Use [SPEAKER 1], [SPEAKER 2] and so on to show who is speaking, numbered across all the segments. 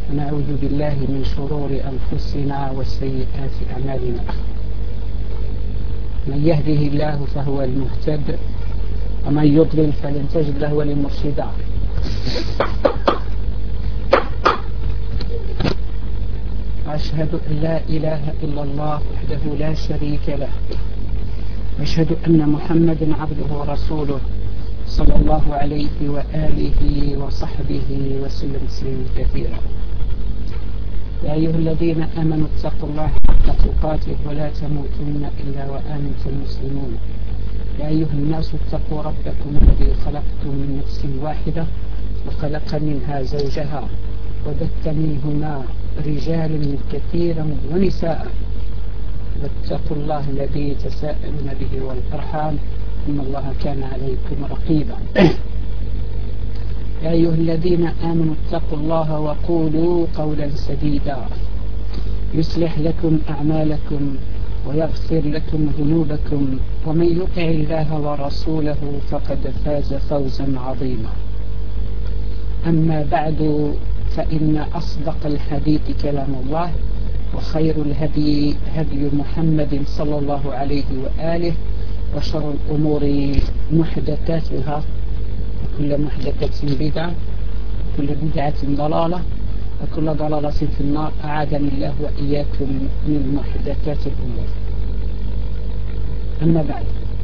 [SPEAKER 1] ونعوذ بالله من شرور أنفسنا وسيئات أعمالنا. من يهده الله فهو المهتد، ومن يضلل فلن تجد له وليا مرشدا. وأشهد أن لا إله إلا الله وحده لا شريك له، وأشهد أن محمدا عبده ورسوله صلى الله عليه وآله وصحبه وسلم تسليما كثيرا. يا أيها الذين آمنوا اتقوا الله حق تقاته ولا تموتن إلا وأنتم مسلمون. يا أيها الناس اتقوا ربكم الذي خلقكم من نفس واحدة وخلق منها زوجها وبث منهما رجالا كثيرا ونساء، واتقوا الله الذي تساءلون به والأرحام إن الله كان عليكم رقيبا. يا أيها الذين آمنوا اتقوا الله وقولوا قولا سديدا يصلح لكم أعمالكم ويغفر لكم ذنوبكم، ومن يطع الله ورسوله فقد فاز فوزا عظيما. أما بعد، فإن أصدق الحديث كلام الله، وخير الهدي هدي محمد صلى الله عليه وآله، وشر الأمور محدثاتها، وكل محدثة بدعة، وكل بدعة ضلالة، وكل ضلالة في النار. أعاذني الله وإياكم من محدثات الأمور. أما بعد،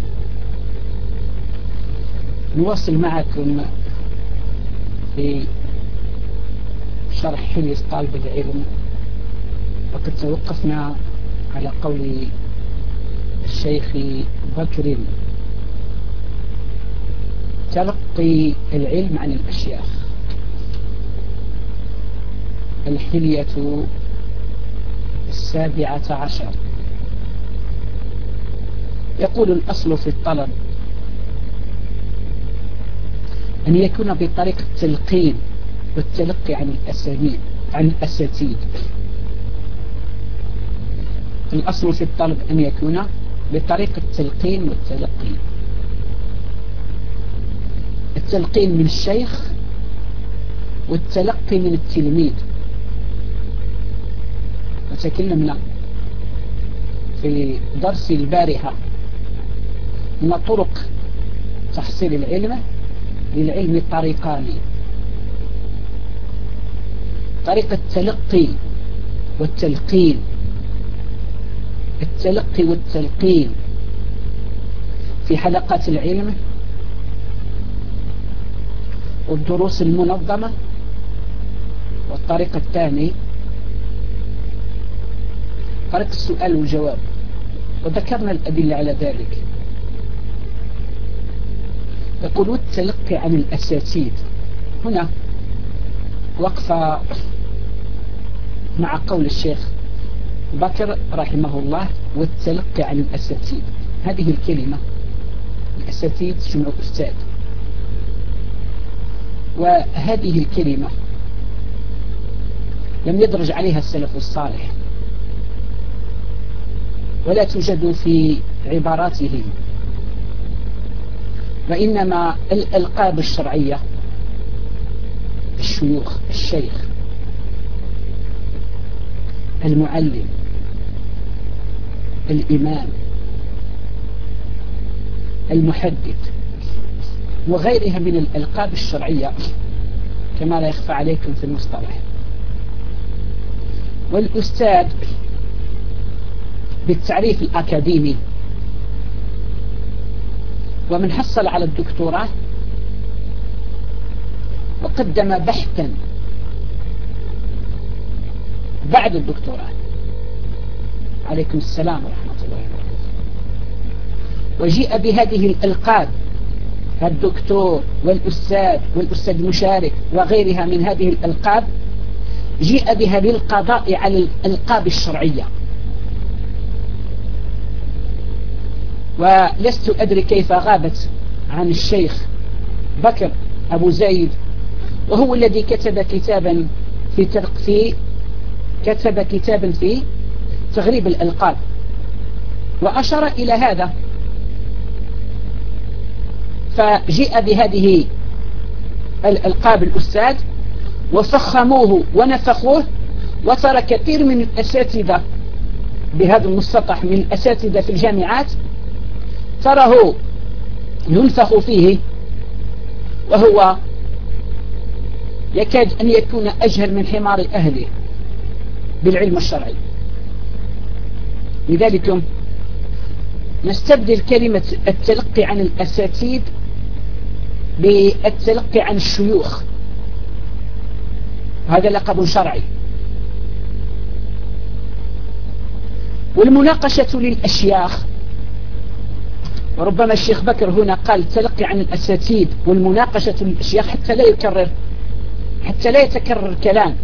[SPEAKER 1] نواصل معكم في شرح حلية طالب العلم، وقد توقفنا على قول الشيخ بكر: تلقي العلم عن الأشياخ. الحلية 17. يقول: الأصل في الطلب أن يكون بطريق التلقين والتلقي عن الأساتيد. الأصل في الطلب أن يكون بطريق التلقين والتلقي. التلقين من الشيخ والتلقي من التلميذ. وتكلمنا في درس البارحة أن طرق تحصيل العلم للعلم طريقان: طريقة التلقي والتلقين. التلقي والتلقين في حلقات العلم والدروس المنظمة. والطريقة الثانية طريقة السؤال والجواب، وذكرنا الأدلة على ذلك. يقول: التلقي عن الأساتيد. هنا وقفة مع قول الشيخ بكر رحمه الله: والتلقي عن الأساتيد. هذه الكلمة، الأساتيد جمع أستاذ، وهذه الكلمة لم يدرج عليها السلف الصالح، ولا توجد في عباراتهم، وإنما الألقاب الشرعية: الشيوخ، الشيخ، المعلم، الإمام، المحدث، وغيرها من الألقاب الشرعية كما لا يخفى عليكم في المصطلح. والأستاذ بالتعريف الأكاديمي، ومن حصل على الدكتوراه وقدم بحثا بعد الدكتوراه. عليكم السلام ورحمة الله وبركاته. وجيء بهذه الألقاب: الدكتور والأستاذ والأستاذ المشارك وغيرها من هذه الألقاب، جيء بها للقضاء على الألقاب الشرعية. ولست أدري كيف غابت عن الشيخ بكر أبو زيد، وهو الذي كتب كتابا في تغريب الألقاب، وأشار إلى هذا. فجيء بهذه الألقاب الأستاذ وفخموه ونفخوه، وترى كثير من الأساتذة بهذا المصطلح من الأساتذة في الجامعات تراه ينفخ فيه وهو يكاد أن يكون أجهل من حمار أهله بالعلم الشرعي. لذلك نستبدل كلمة التلقي عن الأساتذة بالتلقي عن الشيوخ، هذا لقب شرعي. والمناقشة للأشياخ، وربما الشيخ بكر هنا قال تلقي عن الأساتذة والمناقشة للأشياخ حتى لا يتكرر الكلام،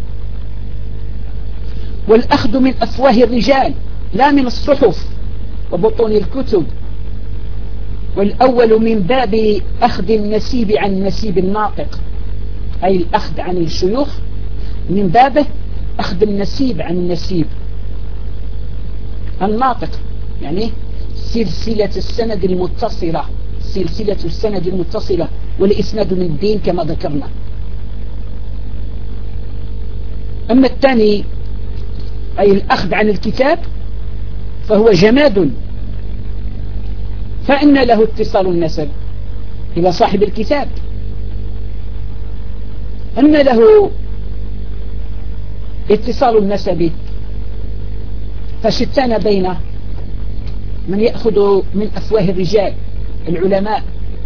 [SPEAKER 1] والأخذ من أفواه الرجال لا من الصحف وبطون الكتب، والأول من باب أخذ النسيب عن نسيب الناطق، أي الأخذ عن الشيوخ من بابه أخذ النسيب عن النسيب الناطق، يعني سلسلة السند المتصلة والإسناد من الدين كما ذكرنا. أما الثاني أي الأخذ عن الكتاب فهو جماد، فإن له اتصال النسب إلى صاحب الكتاب، أن له اتصال النسب، فشتان بين من يأخذ من أفواه الرجال العلماء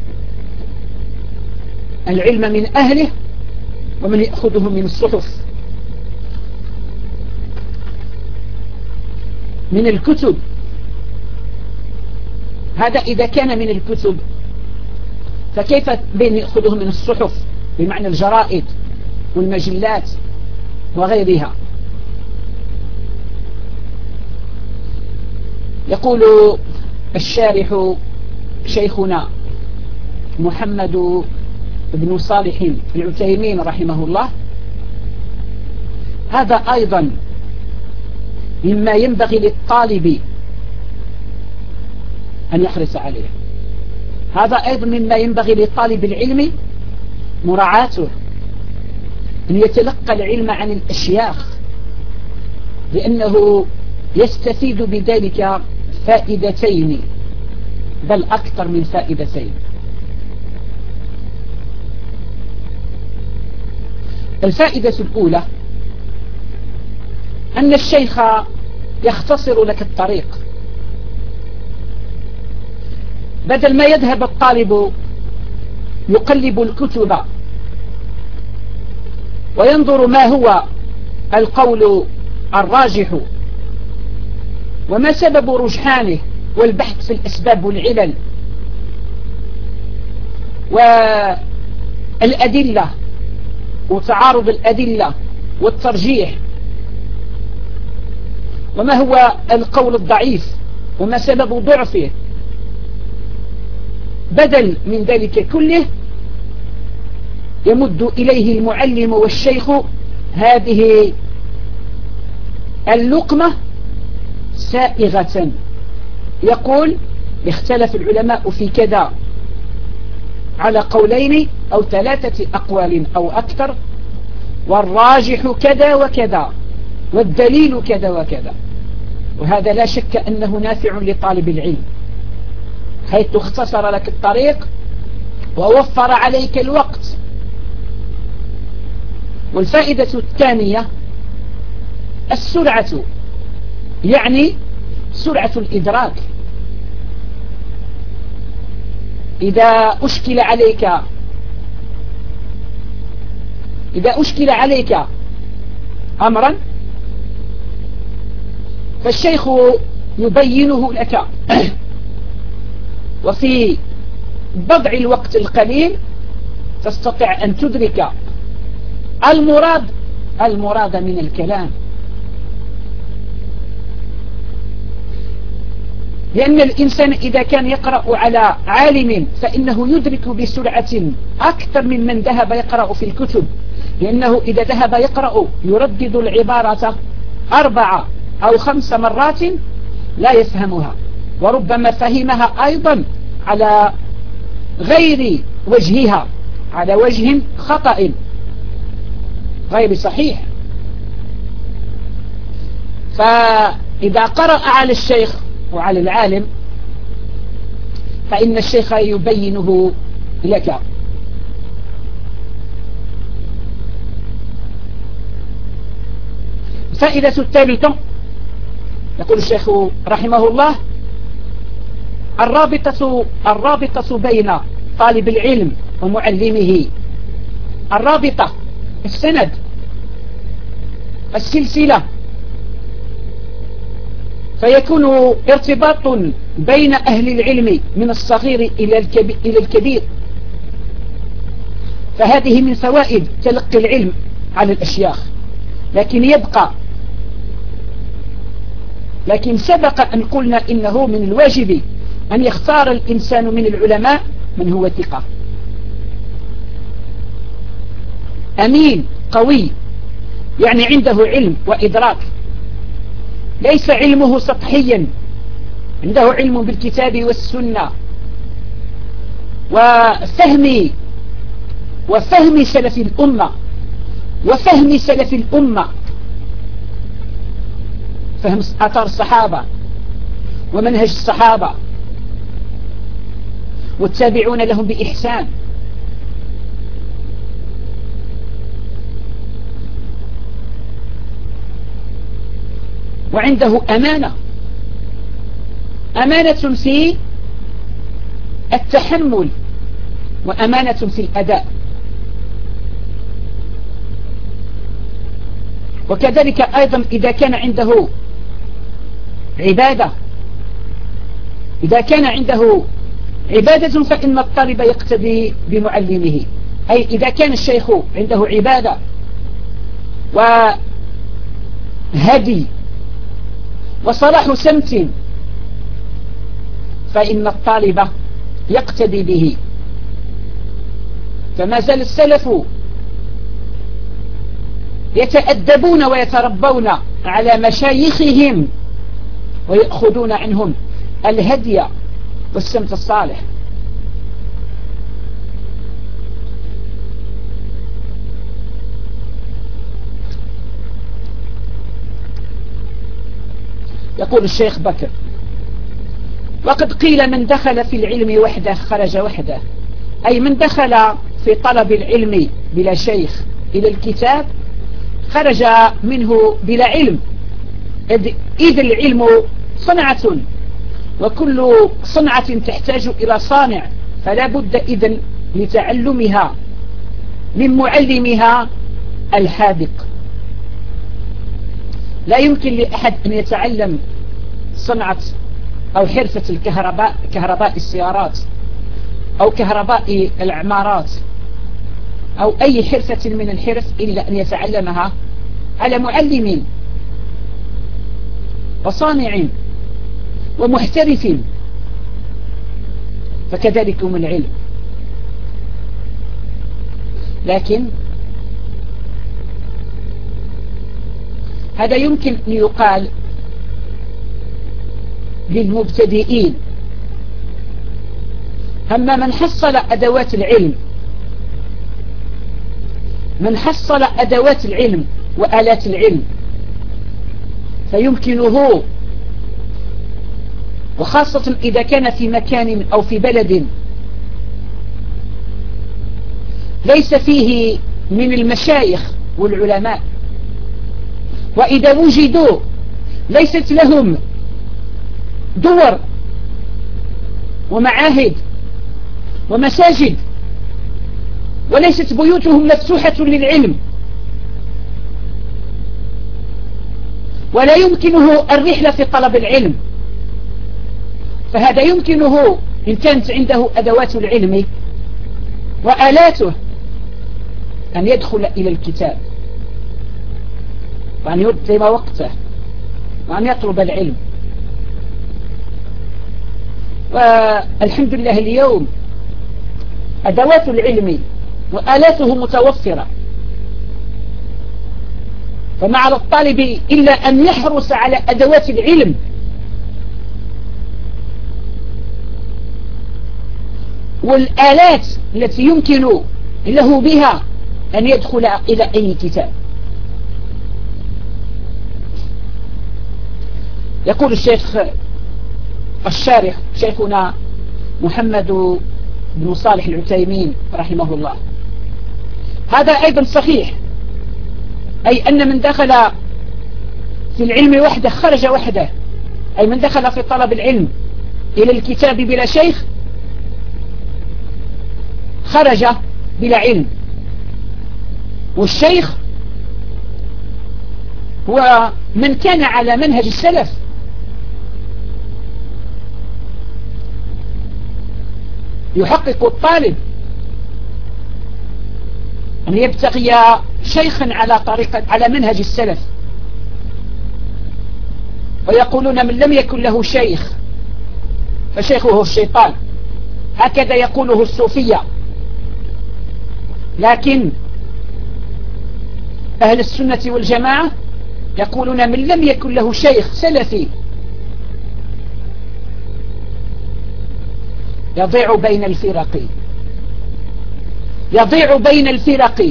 [SPEAKER 1] العلم من أهله ومن يأخذه من الصحف من الكتب. هذا إذا كان من الكتب، فكيف بين يأخذه من الصحف بمعنى الجرائد والمجلات وغيرها؟ يقول الشارح شيخنا محمد بن صالح العثيمين رحمه الله: هذا أيضا مما ينبغي للطالب أن يحرص عليه، هذا أيضا مما ينبغي لطالب العلم مراعاته، أن يتلقى العلم عن الأشياخ، لأنه يستفيد بذلك فائدتين بل أكثر من فائدتين. الفائدة الأولى أن الشيخ يختصر لك الطريق، بدل ما يذهب الطالب يقلب الكتب وينظر ما هو القول الراجح وما سبب رجحانه والبحث في الأسباب والعلل والأدلة وتعارض الأدلة والترجيح وما هو القول الضعيف وما سبب ضعفه، بدل من ذلك كله يمد إليه المعلم والشيخ هذه اللقمة سائغة، يقول: اختلف العلماء في كذا على قولين أو 3 أقوال أو أكثر، والراجح كذا وكذا، والدليل كذا وكذا. وهذا لا شك أنه نافع لطالب العلم، حيث اختصر لك الطريق ووفر عليك الوقت. والفائدة الثانية السرعة، يعني سرعة الإدراك. إذا أشكل عليك أمرا فالشيخ يبينه لك، وفي بضع الوقت القليل تستطيع أن تدرك المراد من الكلام. لأن الإنسان إذا كان يقرأ على عالم فإنه يدرك بسرعة أكثر من ذهب يقرأ في الكتب، لأنه إذا ذهب يقرأ يردد العبارة 4 أو 5 مرات لا يفهمها، وربما فهمها أيضا على غير وجهها، على وجه خطأ. غير صحيح. فإذا قرأ على الشيخ وعلى العالم فإن الشيخ يبينه لك. الفائدة الثالثة يقول الشيخ رحمه الله: الرابطة بين طالب العلم ومعلمه، الرابطة، السند، السلسلة، فيكون ارتباط بين أهل العلم من الصغير إلى الكبير. فهذه من فوائد تلقي العلم على الأشياخ. لكن سبق أن قلنا إنه من الواجب أن يختار الإنسان من العلماء من هو ثقة، أمين، قوي، يعني عنده علم وإدراك، ليس علمه سطحيا، عنده علم بالكتاب والسنة وفهم سلف الأمة، فهم آثار الصحابة ومنهج الصحابة والتابعون لهم بإحسان. وعنده أمانة في التحمل وأمانة في الأداء. وكذلك أيضا إذا كان عنده عبادة فإن الطالب يقتدي بمعلمه. أي إذا كان الشيخ عنده عبادة وهدي وصلاح سمت فإن الطالب يقتدي به. فما زال السلف يتأدبون ويتربون على مشايخهم ويأخذون عنهم الهدي والسمت الصالح. يقول الشيخ بكر: وقد قيل من دخل في العلم وحده خرج وحده، أي من دخل في طلب العلم بلا شيخ إلى الكتاب خرج منه بلا علم، إذ العلم صنعة، وكل صنعة تحتاج إلى صانع، فلا بد إذن لتعلمها من معلمها الحاذق. لا يمكن لأحد أن يتعلم صنعة أو حرفة كهرباء السيارات أو كهرباء العمارات أو أي حرفة من الحرف إلا أن يتعلمها على معلم وصانع ومحترف. فكذلك من العلم. لكن هذا يمكن أن يقال للمبتدئين. أما من حصل أدوات العلم وآلات العلم فيمكنه، وخاصة إذا كان في مكان أو في بلد ليس فيه من المشايخ والعلماء، وإذا وجدوا ليست لهم دور ومعاهد ومساجد، وليست بيوتهم مفتوحة للعلم، ولا يمكنه الرحلة في طلب العلم، فهذا يمكنه إن كانت عنده أدوات العلم وآلاته أن يدخل إلى الكتاب وأن يقدم وقته وأن يطلب العلم. والحمد لله اليوم أدوات العلم وآلاته متوفرة، فما على الطالب إلا أن يحرص على أدوات العلم والآلات التي يمكن له بها أن يدخل إلى أي كتاب. يقول الشيخ الشارح شيخنا محمد بن صالح العثيمين رحمه الله: هذا أيضا صحيح، أي أن من دخل في العلم وحده خرج وحده، أي من دخل في طلب العلم إلى الكتاب بلا شيخ خرج بلا علم. والشيخ هو من كان على منهج السلف، يحقق الطالب أن يبتغي شيخا على منهج السلف، ويقولون من لم يكن له شيخ فشيخه الشيطان، هكذا يقوله الصوفية. لكن أهل السنة والجماعة يقولون من لم يكن له شيخ سلفي يضيع بين الفرق، يضيع بين الفرق.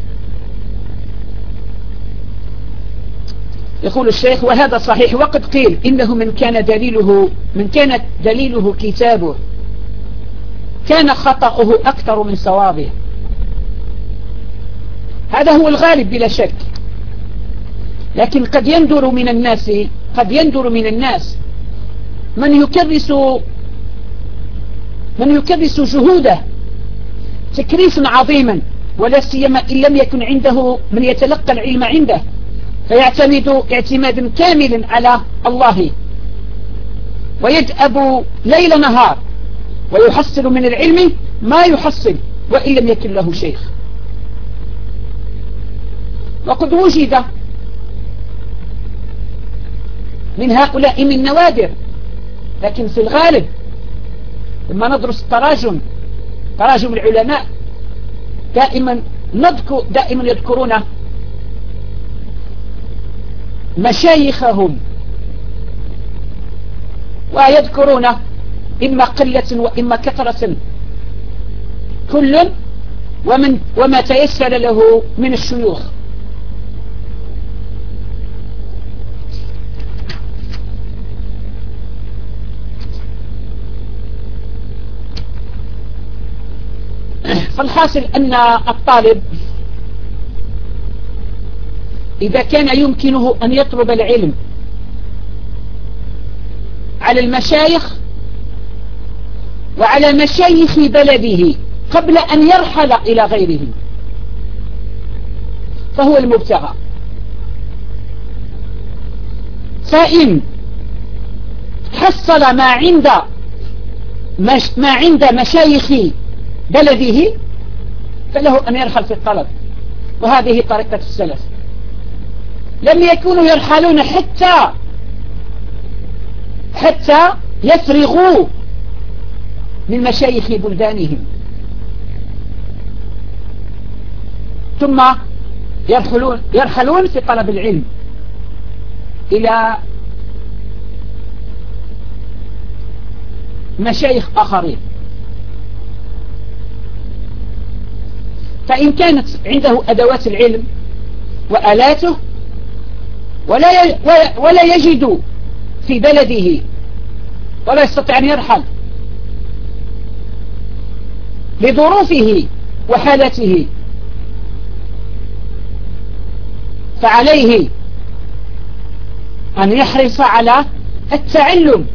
[SPEAKER 1] يقول الشيخ: وهذا صحيح، وقد قيل إنه من كانت دليله كتابه كان خطأه أكثر من صوابه. هذا هو الغالب بلا شك، لكن قد يندر من الناس من يكرس جهوده تكريسا عظيما، ولا سيما إن لم يكن عنده من يتلقى العلم عنده، فيعتمد اعتمادا كاملا على الله، ويدأب ليل نهار ويحصل من العلم ما يحصل وإن لم يكن له شيخ. وقد وجد من هؤلاء من نوادر، لكن في الغالب لما ندرس تراجم العلماء دائما يذكرون مشايخهم، ويذكرون إما قلة وإما كثرة كل وما تيسر له من الشيوخ. فالحاصل أن الطالب إذا كان يمكنه أن يطلب العلم على المشايخ وعلى مشايخ بلده قبل أن يرحل إلى غيرهم فهو المبتغى. فإن حصل ما عند مشايخ بلده فله أن يرحل في الطلب، وهذه طريقة السلف. لم يكونوا يرحلون حتى يفرغوا من مشايخ بلدانهم، ثم يرحلون في طلب العلم إلى مشايخ آخرين. فإن كانت عنده أدوات العلم وآلاته ولا يجد في بلده ولا يستطيع أن يرحل لظروفه وحالته، فعليه أن يحرص على التعلم،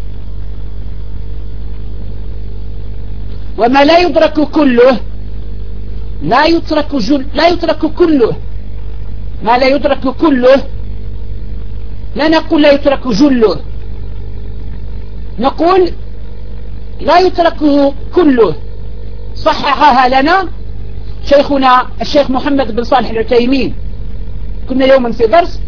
[SPEAKER 1] وما لا يدرك كله لا يترك كله. ما لا يدرك كله لا نقول لا يترك جله، نقول لا يترك كله. صححها لنا شيخنا الشيخ محمد بن صالح العثيمين. كنا يوما في درس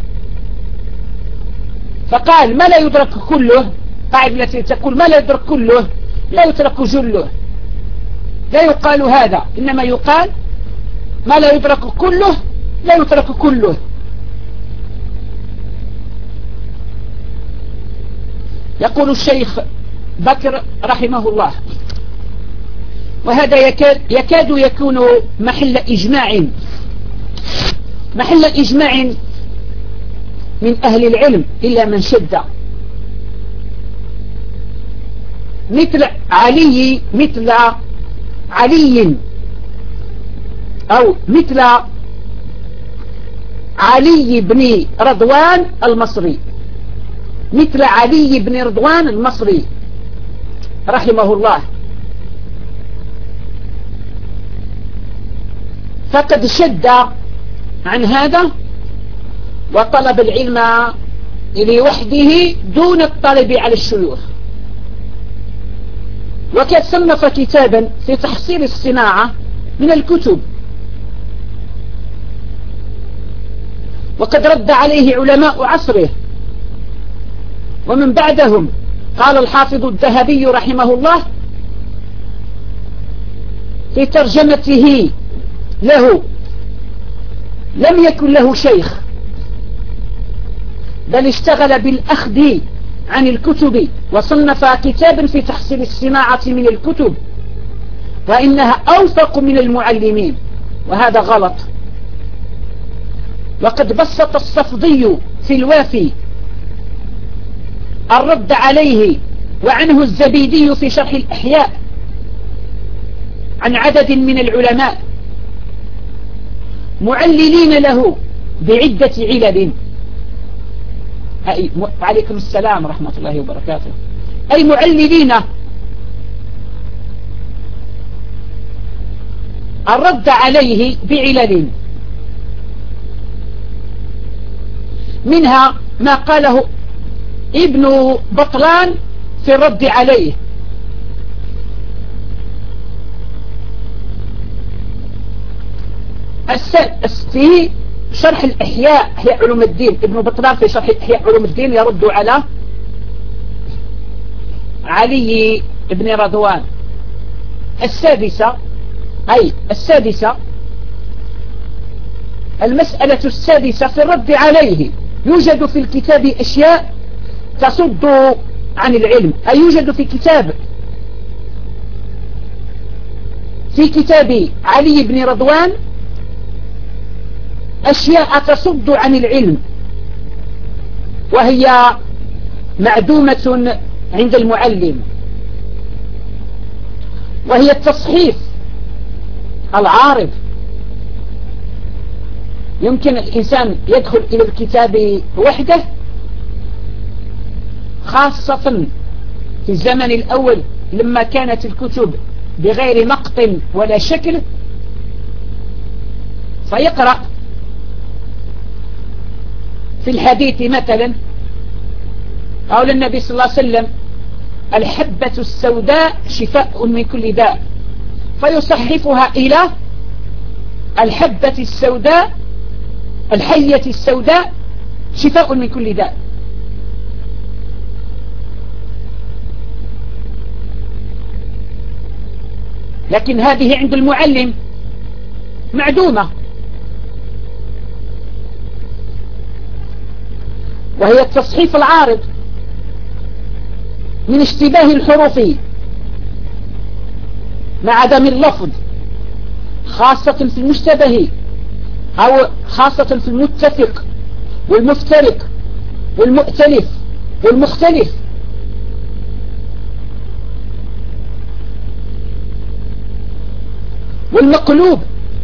[SPEAKER 1] فقال: ما لا يدرك كله، قاعدة التي تقول ما لا يدرك كله لا يترك جله. لا يقال هذا، إنما يقال ما لا يدرك كله لا يترك كله. يقول الشيخ بكر رحمه الله: وهذا يكاد يكون محل إجماع من أهل العلم إلا من شد، مثل علي أو مثل علي بن رضوان المصري، مثل علي بن رضوان المصري رحمه الله، فقد شد عن هذا وطلب العلم لوحده دون الطلب على الشيوخ. وقد صنف كتابا في تحصيل الصناعة من الكتب، وقد رد عليه علماء عصره ومن بعدهم. قال الحافظ الذهبي رحمه الله في ترجمته له: لم يكن له شيخ، بل اشتغل بالأخذ عن الكتب، وصنف كتابا في تحصيل الصناعة من الكتب، وإنها أوثق من المعلمين، وهذا غلط. وقد بسط الصفدي في الوافي الرد عليه، وعنه الزبيدي في شرح الإحياء عن عدد من العلماء معللين له بعدة علل. وعليكم السلام ورحمة الله وبركاته. أي معللين الرد عليه بعلل، منها ما قاله ابن بطلان في الرد عليه، في شرح الإحياء، إحياء علوم الدين. ابن بطلان في شرح إحياء علوم الدين يرد على علي بن رضوان. السادسة المسألة السادسة في الرد عليه: يوجد في الكتاب أشياء تصد عن العلم، أي يوجد في كتاب علي بن رضوان أشياء تصد عن العلم، وهي معدومة عند المعلم، وهي التصحيف العارض. يمكن الإنسان يدخل إلى الكتاب وحده، خاصة في الزمن الأول لما كانت الكتب بغير مقط ولا شكل، فيقرأ في الحديث مثلا قول النبي صلى الله عليه وسلم: الحبة السوداء شفاء من كل داء، فيصحفها إلى الحبة السوداء، الحية السوداء شفاء من كل داء. لكن هذه عند المعلم معدومة، وهي التصحيف العارض من اشتباه الحروف مع عدم اللفظ، خاصة في المشتبه، أو خاصة في المتفق والمفترق والمؤتلف والمختلف. والمقلوب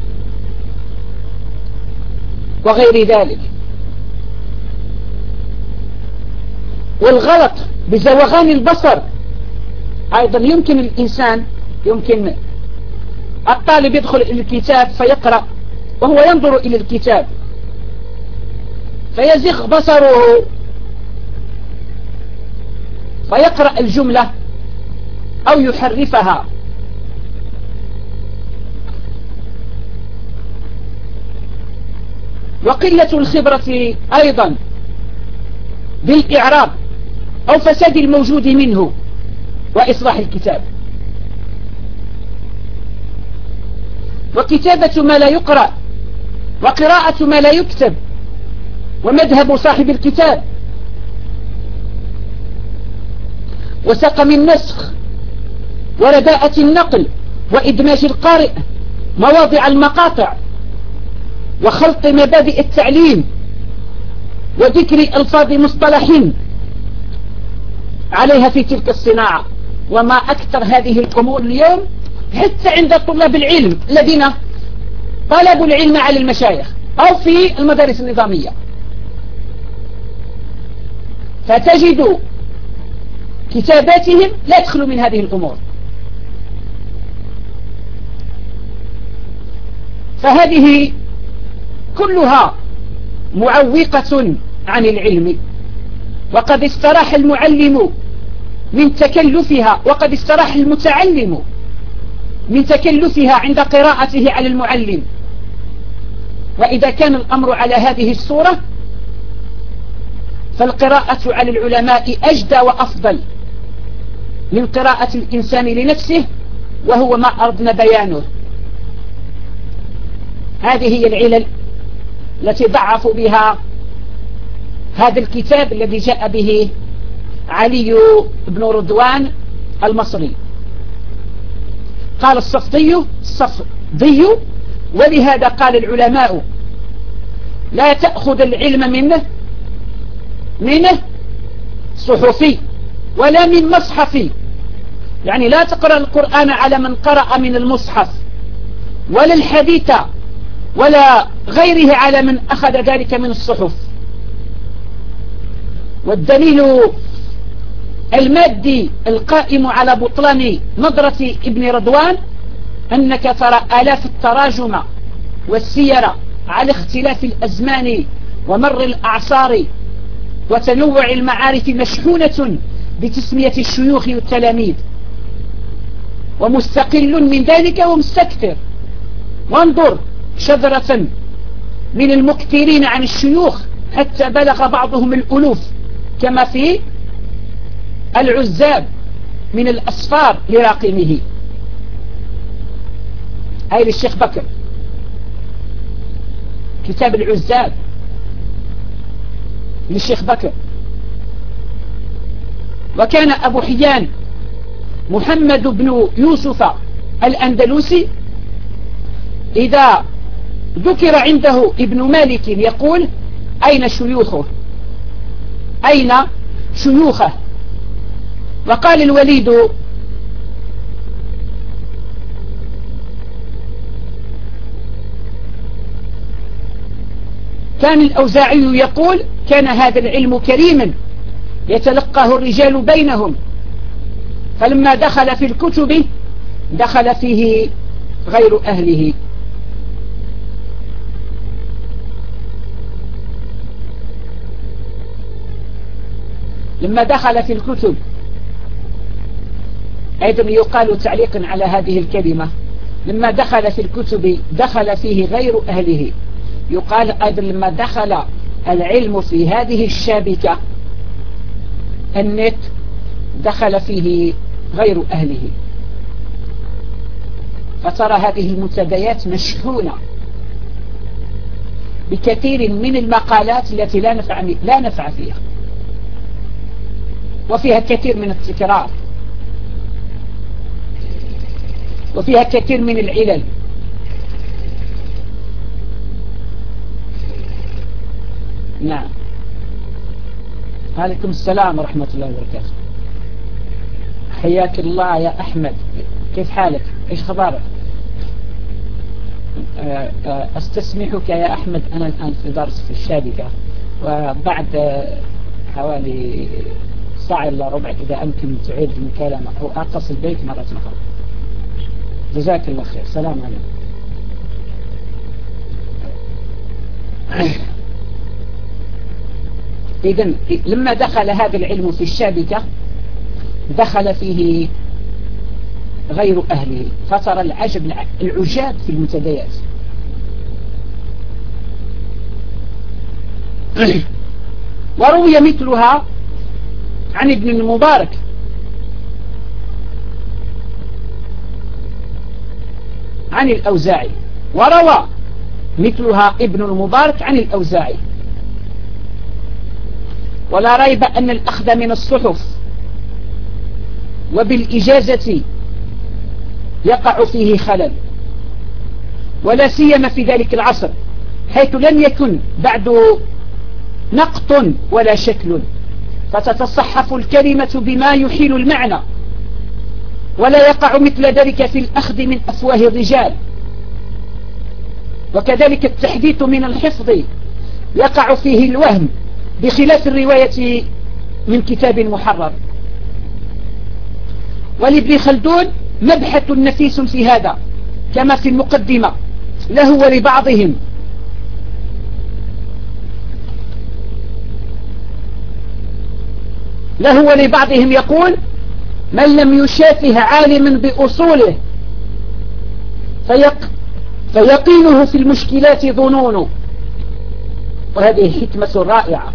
[SPEAKER 1] وغير ذلك. والغلط بزوغان البصر أيضا يمكن الطالب يدخل إلى الكتاب فيقرأ وهو ينظر إلى الكتاب فيزغ بصره فيقرأ الجملة أو يحرفها. وقلة الخبرة أيضا بالإعراب أو فساد الموجود منه وإصلاح الكتاب. وكتابة ما لا يقرأ وقراءة ما لا يكتب، ومذهب صاحب الكتاب وسقم النسخ ورداءة النقل وإدماج القارئ مواضع المقاطع وخلط مبادئ التعليم وذكر ألفاظ مصطلح عليها في تلك الصناعة. وما أكثر هذه الأمور اليوم حتى عند طلاب العلم الذين طلبوا العلم على المشايخ أو في المدارس النظامية، فتجد كتاباتهم لا تخلو من هذه الأمور. فهذه كلها معوقة عن العلم، وقد استراح المعلم من تكلفها، وقد استراح المتعلم من تكلفها عند قراءته على المعلم. وإذا كان الأمر على هذه الصورة فالقراءة على العلماء أجدى وأفضل من قراءة الإنسان لنفسه، وهو ما أردنا بيانه. هذه هي العلل التي ضعفوا بها هذا الكتاب الذي جاء به علي بن رضوان المصري. قال الصفدي ولهذا قال العلماء لا تأخذ العلم منه صحفي ولا من مصحفي، يعني لا تقرأ القرآن على من قرأ من المصحف، ولا الحديث ولا غيره على من أخذ ذلك من الصحف. والدليل المادي القائم على بطلان نظرة ابن رضوان أنك ترى آلاف التراجم والسير على اختلاف الأزمان ومر الأعصار وتنوع المعارف مشحونة بتسمية الشيوخ والتلاميذ، ومستقل من ذلك ومستكثر. وانظر شذرة من المكثرين عن الشيوخ حتى بلغ بعضهم الألوف، كما في العزاب من الأصفار لراقمه، هاي للشيخ بكر، كتاب العزاب للشيخ بكر. وكان أبو حيان محمد بن يوسف الأندلسي إذا ذكر عنده ابن مالك يقول أين شيوخه، أين شيوخه. وقال الوليد كان الأوزاعي يقول كان هذا العلم كريما يتلقاه الرجال بينهم، فلما دخل في الكتب دخل فيه غير أهله. لما دخل في الكتب أيضا يقال تعليقا على هذه الكلمة، لما دخل في الكتب دخل فيه غير أهله. يقال أيضا لما دخل العلم في هذه الشابكة النت دخل فيه غير أهله. فترى هذه المنتديات مشحونة بكثير من المقالات التي لا نفع فيها، وفيها كثير من التكرار، وفيها كثير من العلل. نعم. عليكم السلام ورحمة الله وبركاته. حياك الله يا أحمد، كيف حالك؟ إيش خبارك؟ أستسمحك يا أحمد، أنا الآن في درس في الشابكة، وبعد حوالي ساعة إلا ربع إذا أمكن تعيد المكالمة أو أتصل بك مرة أخرى. جزاك الله خير. سلام عليكم. إذن لما دخل هذا العلم في الشابكة دخل فيه غير أهله، فترى العجاب في المنتديات. وروي مثلها عن ابن المبارك عن الأوزاعي، وروى مثلها ابن المبارك عن الأوزاعي. ولا ريب أن الأخذ من الصحف وبالإجازة يقع فيه خلل، ولا سيما في ذلك العصر حيث لم يكن بعد نقط ولا شكل، فتتصحف الكلمة بما يحيل المعنى، ولا يقع مثل ذلك في الأخذ من أفواه الرجال. وكذلك التحديث من الحفظ يقع فيه الوهم، بخلاف الرواية من كتاب محرر. ولابن خلدون مبحث نفيس في هذا، كما في المقدمة له ولبعضهم يقول: من لم يشافه عالما بأصوله فيقينه في المشكلات ظنون. وهذه حكمة رائعة.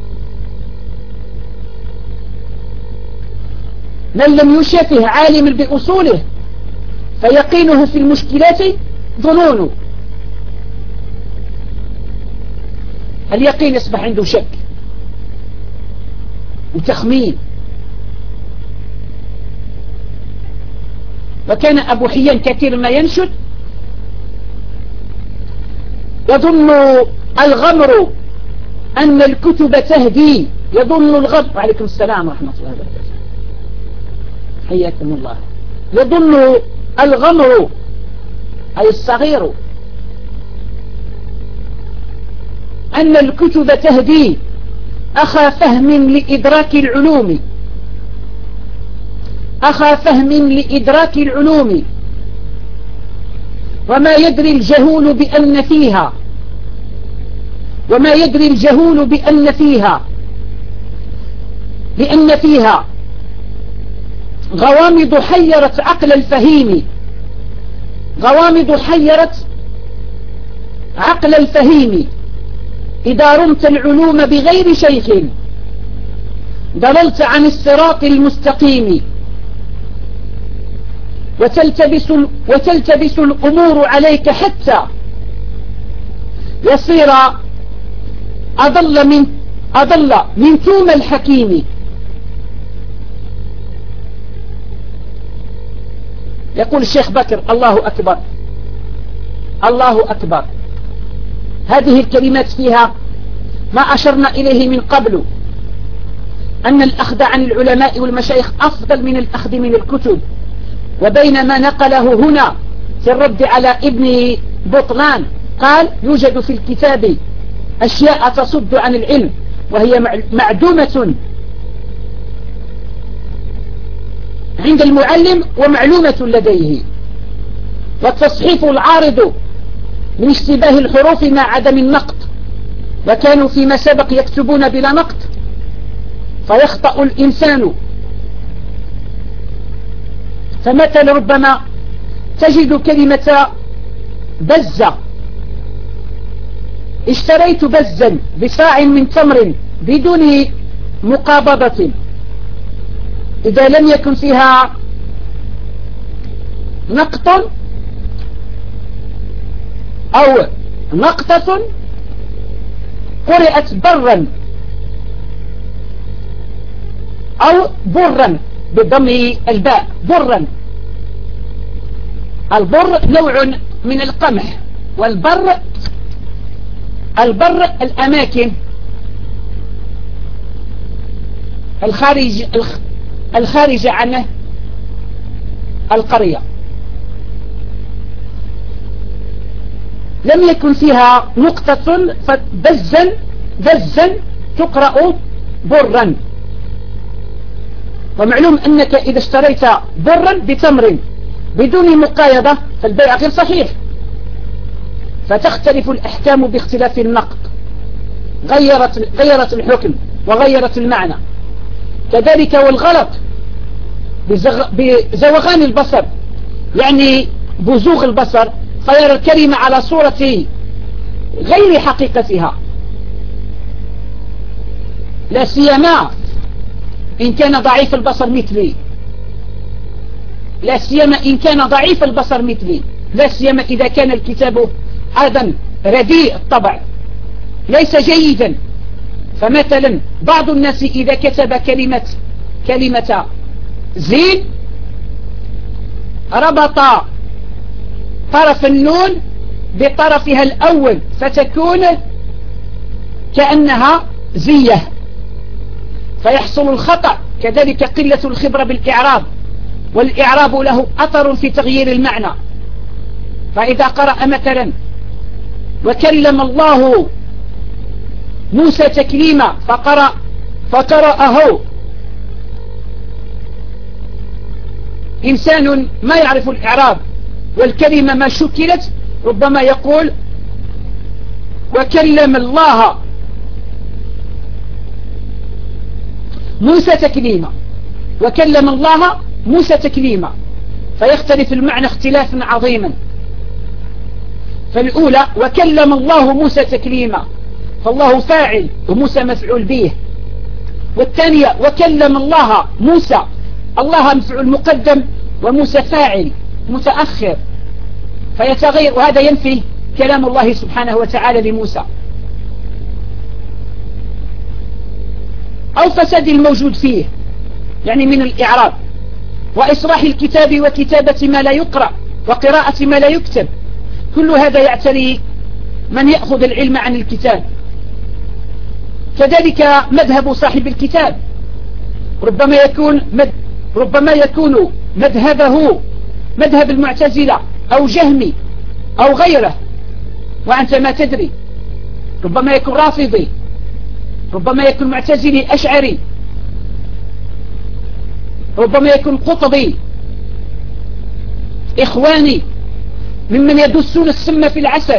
[SPEAKER 1] من لم يشافه عالما بأصوله فيقينه في المشكلات ظنون. اليقين يصبح عنده شك وتخمين. وكان أبو حيان كثير ما ينشد: يظن الغمر أن الكتب تهدي، يظن الغمر. وعليكم السلام ورحمة الله وبركاته، حياكم الله. يظن الغمر أي الصغير أن الكتب تهدي، أخا فهم لإدراك العلوم، أخا فهم لإدراك العلوم، وما يدري الجهول بأن فيها، وما يدري الجهول بأن فيها، لأن فيها غوامض حيرت عقل الفهيم، غوامض حيرت عقل الفهيم. إذا رمت العلوم بغير شيخ ضللت عن الصراط المستقيم. وتلتبس الأمور عليك حتى يصير أضل من توم الحكيم. يقول الشيخ بكر: الله أكبر، الله أكبر. هذه الكلمات فيها ما أشرنا إليه من قبل، أن الأخذ عن العلماء والمشايخ أفضل من الأخذ من الكتب. وبين ما نقله هنا في الرد على ابن بطلان قال: يوجد في الكتاب أشياء تصد عن العلم وهي معدومة عند المعلم ومعلومة لديه. والتصحيف العارض من اشتباه الحروف مع عدم النقط، وكانوا فيما سبق يكتبون بلا نقط فيخطأ الإنسان. فمثلا ربما تجد كلمة بزة: اشتريت بزا بصاع من تمر بدون مقابضة. إذا لم يكن فيها نقط أو نقطة قرأت برا أو برا بضم الباء، برا. البر نوع من القمح، والبر الأماكن الخارج عن القرية. لم يكن فيها نقطة فبزا تقرأ برا. ومعلوم أنك إذا اشتريت برا بتمر بدون مقايضة فالبيع غير صحيح، فتختلف الأحكام باختلاف النقط. غيرت الحكم وغيرت المعنى. كذلك والغلط بزوغان البصر، يعني بزوغ البصر فيرى الكلمة على صورة غير حقيقتها، لا سيما إن كان ضعيف البصر مثلي، لا سيما إن كان ضعيف البصر مثلي، لا سيما إذا كان الكتاب أيضا رديء الطبع ليس جيدا. فمثلا بعض الناس إذا كتب كلمة زين ربط طرف النون بطرفها الأول فتكون كأنها زية فيحصل الخطأ، كذلك قلة الخبرة بالإعراب، والإعراب له أثر في تغيير المعنى. فإذا قرأ مثلا وكلم الله موسى تكليما فقرأه إنسان ما يعرف الإعراب والكلمة ما شكلت، ربما يقول وكلم الله موسى تكليما، وكلم الله موسى تكليما، فيختلف المعنى اختلافا عظيما. فالأولى وكلم الله موسى تكليما، فالله فاعل وموسى مفعول به. والثانية وكلم الله موسى، الله مفعول مقدم وموسى فاعل متأخر، فيتغير، وهذا ينفي كلام الله سبحانه وتعالى لموسى. أو فساد الموجود فيه، يعني من الإعراب، وإصلاح الكتاب وكتابة ما لا يقرأ وقراءة ما لا يكتب، كل هذا يعتري من يأخذ العلم عن الكتاب. كذلك مذهب صاحب الكتاب ربما يكون مذهبه مذهب المعتزلة أو جهمي أو غيره وأنت ما تدري، ربما يكون رافضي، ربما يكون معتزلي أشعري، ربما يكون قطبي إخواني، ممن يدسون السم في العسل.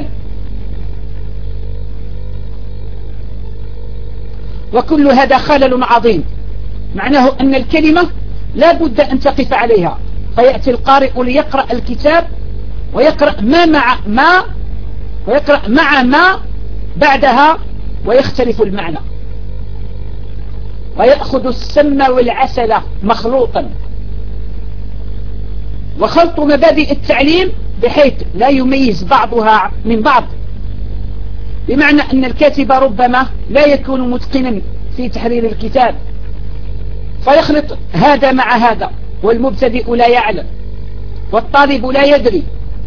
[SPEAKER 1] وكل هذا خلل عظيم، معناه أن الكلمة لا بد أن تقف عليها، فيأتي القارئ ليقرأ الكتاب ويقرأ ويقرأ مع ما بعدها، ويختلف المعنى، ويأخذ السم والعسل مخلوطا، وخلط مبادئ التعليم بحيث لا يميز بعضها من بعض، بمعنى أن الكاتب ربما لا يكون متقنا في تحرير الكتاب، فيخلط هذا مع هذا، والمبتدئ لا يعلم والطالب لا يدري.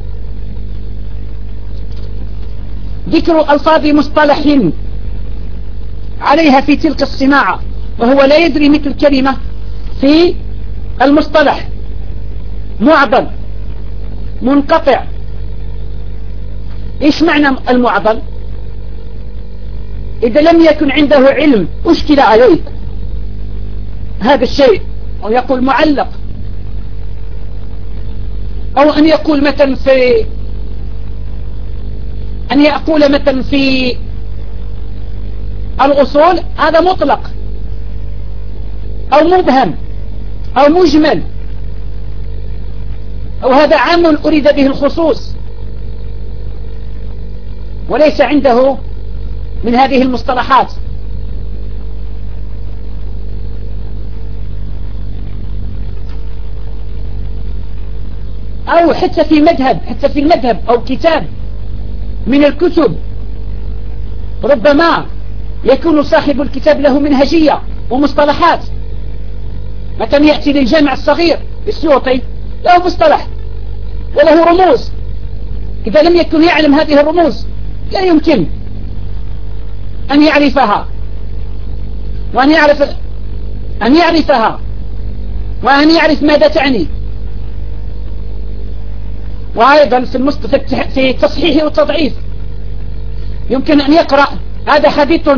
[SPEAKER 1] ذكر ألفاظ مصطلح عليها في تلك الصناعة، وهو لا يدري مثل كلمة في المصطلح معضل منقطع. إيش معنى المعضل؟ إذا لم يكن عنده علم أشكل عليه هذا الشيء، أو يقول معلق، أو أن يقول مثلا في الأصول هذا مطلق أو مبهم أو مجمل، أو هذا عام أريد به الخصوص، وليس عنده من هذه المصطلحات. أو حتى في المذهب أو كتاب من الكتب، ربما يكون صاحب الكتاب له منهجية ومصطلحات. مثلا يأتي للجامع الصغير السيوطي له مصطلح وله رموز، إذا لم يكن يعلم هذه الرموز لا يمكن أن يعرفها وأن يعرف ماذا تعني. وأيضا في التصحيح والتضعيف يمكن أن يقرأ هذا حديث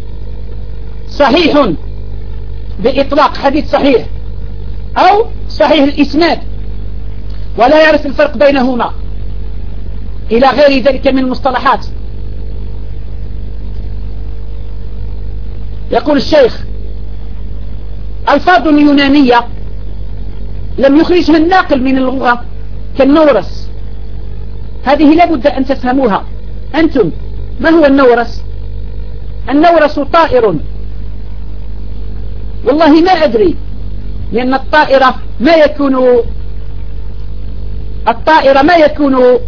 [SPEAKER 1] صحيح بإطلاق، حديث صحيح أو صحيح الإسناد، ولا يعرف الفرق بينهما إلى غير ذلك من المصطلحات. يقول الشيخ ألفاظ يونانية لم يخرجها الناقل من اللغة كالنورس، هذه لابد أن تفهموها أنتم. ما هو النورس؟ النورس طائر، والله ما أدري، لأن الطائرة ما يكون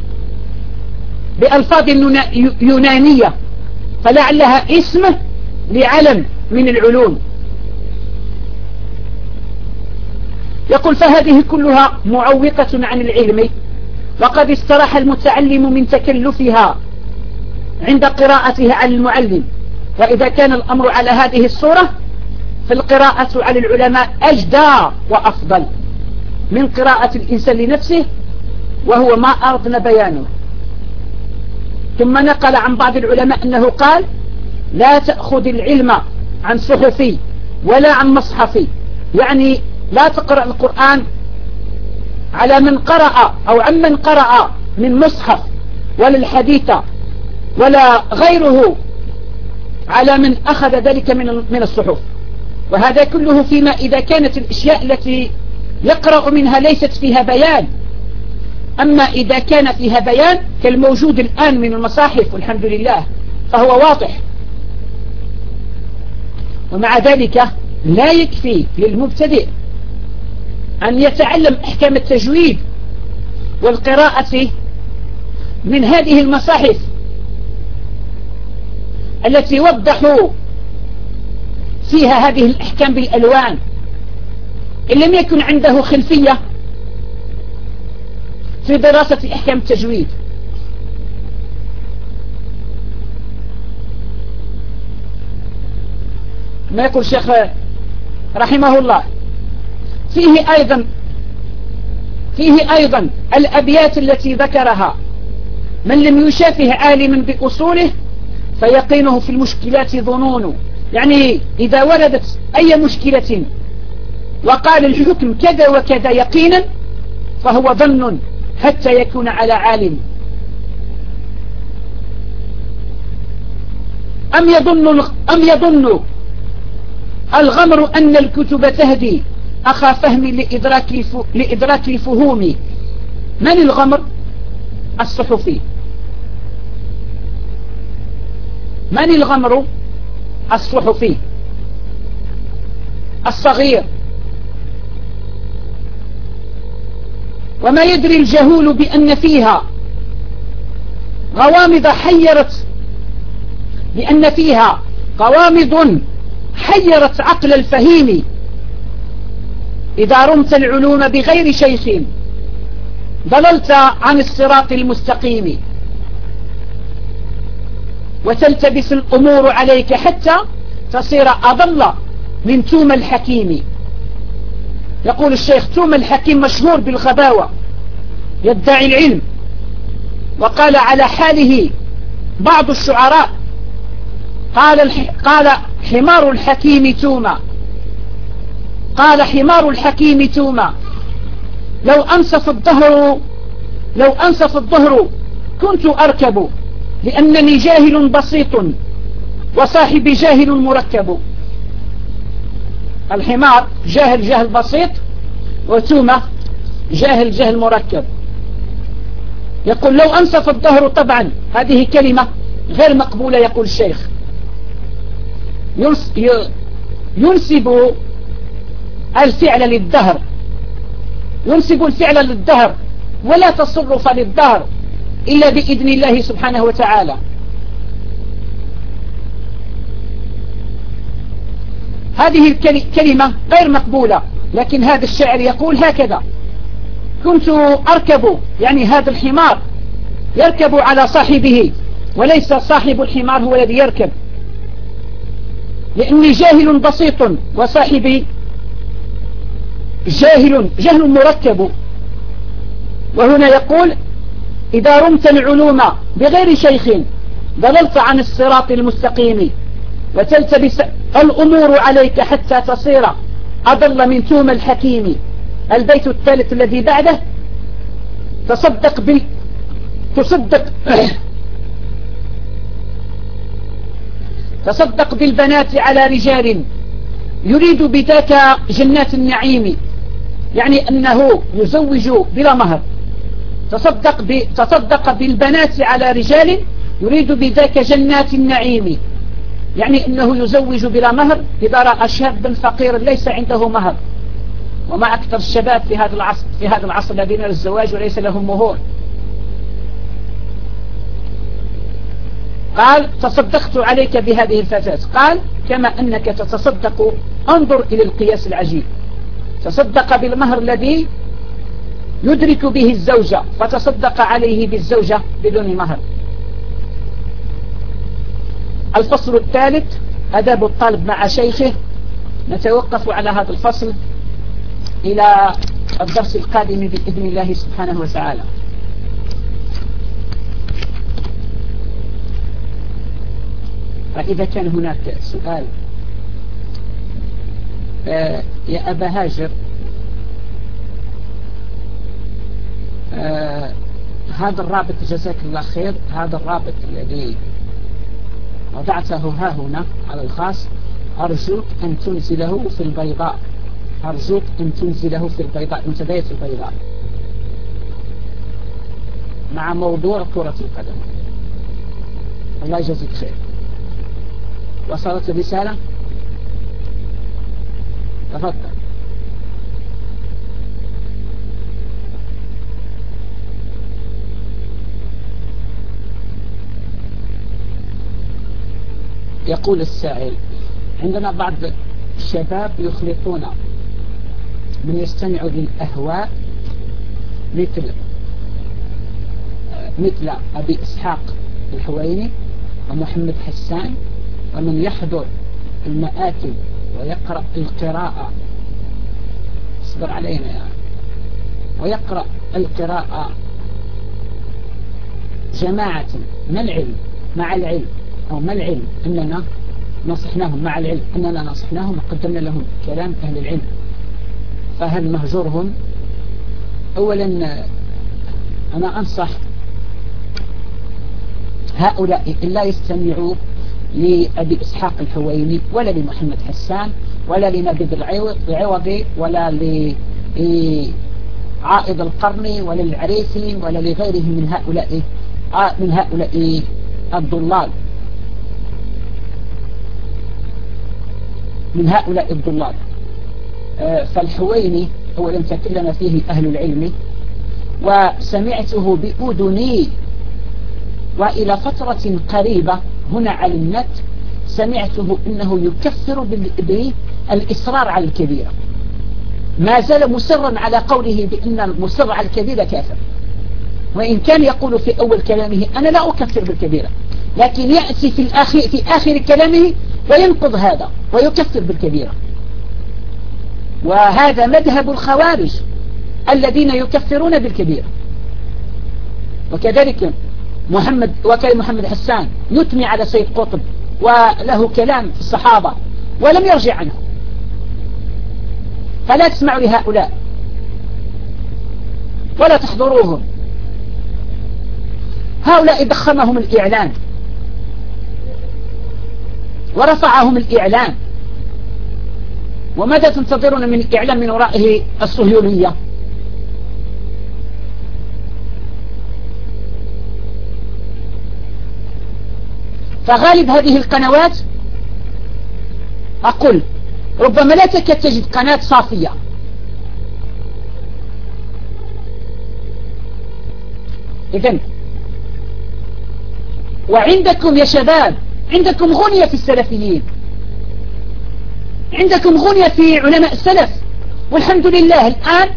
[SPEAKER 1] بألفاظ يونانية، فلعلها اسم لعلم من العلوم. يقول فهذه كلها معوقة عن العلم، وقد استراح المتعلم من تكلفها عند قراءتها على المعلم، وإذا كان الأمر على هذه الصورة فالقراءة على العلماء أجدى وأفضل من قراءة الإنسان لنفسه، وهو ما أردنا بيانه. ثم نقل عن بعض العلماء أنه قال: لا تأخذ العلم عن صحفي ولا عن مصحفي، يعني لا تقرأ القرآن على من قرأ أو عن من قرأ من مصحف ولا الحديث ولا غيره على من أخذ ذلك من الصحف. وهذا كله فيما إذا كانت الأشياء التي يقرأ منها ليست فيها بيان. أما إذا كان فيها بيان كالموجود الآن من المصاحف والحمد لله فهو واضح. ومع ذلك لا يكفي للمبتدئ أن يتعلم أحكام التجويد والقراءة من هذه المصاحف التي وضحوا فيها هذه الأحكام بالألوان، إن لم يكن عنده خلفية في دراسة أحكام التجويد. ما يقول الشيخ رحمه الله: فيه أيضا الأبيات التي ذكرها من لم يشافه عالما بأصوله فيقينه في المشكلات ظنون. يعني إذا وردت أي مشكلة وقال الحكم كذا وكذا يقينا فهو ظن حتى يكون على عالم. أم يظن الغمر أن الكتب تهدي أخا فهم لإدراك الفهوم. من الغمر؟ الصحفي. من الغمر؟ الصحفي الصغير. وما يدري الجهول بأن فيها غوامض حيرت عقل الفهيم. إذا رمت العلوم بغير شيخ ضللت عن الصراط المستقيم، وتلتبس الأمور عليك حتى تصير أضل من توم الحكيم. يقول الشيخ: توم الحكيم مشهور بالغباوة، يدعي العلم، وقال على حاله بعض الشعراء قال حمار الحكيم توما، قال حمار الحكيم توما لو أنصف الظهر كنت أركب، لأنني جاهل بسيط وصاحبي جاهل مركب. الحمار جاهل بسيط، وتومة جاهل مركب. يقول لو أنصف الظهر، طبعا هذه كلمة غير مقبولة. يقول الشيخ ينسب الفعل للدهر، ينسب الفعل للدهر ولا تصرف للدهر إلا بإذن الله سبحانه وتعالى. هذه الكلمة غير مقبولة، لكن هذا الشاعر يقول هكذا: كنت أركب، يعني هذا الحمار يركب على صاحبه وليس صاحب الحمار هو الذي يركب، لأني جاهل بسيط وصاحبي جهل مركب. وهنا يقول: إذا رمت العلوم بغير شيخ ضللت عن الصراط المستقيم، وتلتبس الأمور عليك حتى تصير أضل من توم الحكيم. البيت الثالث الذي بعده: تصدق بالبنات على رجال يريد بذاك جنات النعيم، يعني أنه يزوج بلا مهر. تصدق بالبنات على رجال يريد بذاك جنات النعيم، يعني أنه يزوج بلا مهر إذا رأى شابا فقيرا ليس عنده مهر. وما أكثر الشباب في هذا العصر الذين للزواج وليس لهم مهور. قال: تصدقت عليك بهذه الفتاة. قال: كما أنك تتصدق، انظر إلى القياس العجيب. تصدق بالمهر الذي يدرك به الزوجة، فتصدق عليه بالزوجة بدون مهر. الفصل الثالث أداب الطالب مع شيخه. نتوقف على هذا الفصل إلى الدرس القادم بإذن الله سبحانه وتعالى. فإذا كان هناك سؤال يا أبا هاجر، هذا الرابط جزاك الله خير، هذا الرابط الذي وضعته ها هنا على الخاص، أرجوك أن تنزله في البيضاء، أرجوك أن تنزله في البيضاء، منتديات البيضاء، مع موضوع كرة القدم. الله يجزيك خير. وصلت الرسالة؟ تفضل. يقول السائل: عندنا بعض الشباب يخلطون من يستمع للأهواء مثل أبي إسحاق الحويني ومحمد حسان، ومن يحضر المآتم ويقرأ القراءة، اصبر علينا يعني، ويقرأ القراءة جماعة مع العلم أو ما العلم أننا نصحناهم، مع العلم أننا نصحناهم وقدمنا لهم كلام أهل العلم، فهل مهجرهم؟ أولا أنا أنصح هؤلاء إلا يستمعوا لأبي إسحاق الحويني ولا لمحمد حسان ولا لنبيذ العوضي ولا لعائد القرني ولا للعريفي ولا لغيره من هؤلاء الضلال. فالحويني أولا تكلم فيه أهل العلم وسمعته بأذني، وإلى فترة قريبة هنا على النت سمعته إنه يكفر بالإصرار على الكبيرة، ما زال مصرا على قوله بأن المصر على الكبيرة كافر، وإن كان يقول في أول كلامه أنا لا أكفر بالكبيرة، لكن يأتي في آخر كلامه وينقض هذا ويكفر بالكبيرة. وهذا مذهب الخوارج الذين يكفرون بالكبيرة. وكذلك محمد حسان يثني على سيد قطب وله كلام في الصحابة ولم يرجع عنه، فلا تسمعوا لهؤلاء ولا تحضروهم. هؤلاء ضخمهم الإعلام ورفعهم الإعلام، وماذا تنتظرون من الإعلام من ورائه الصهيونية؟ فغالب هذه القنوات أقول ربما لا تكاد تجد قناة صافية. إذن وعندكم يا شباب عندكم غنية في السلفيين، عندكم غنية في علماء السلف، والحمد لله الآن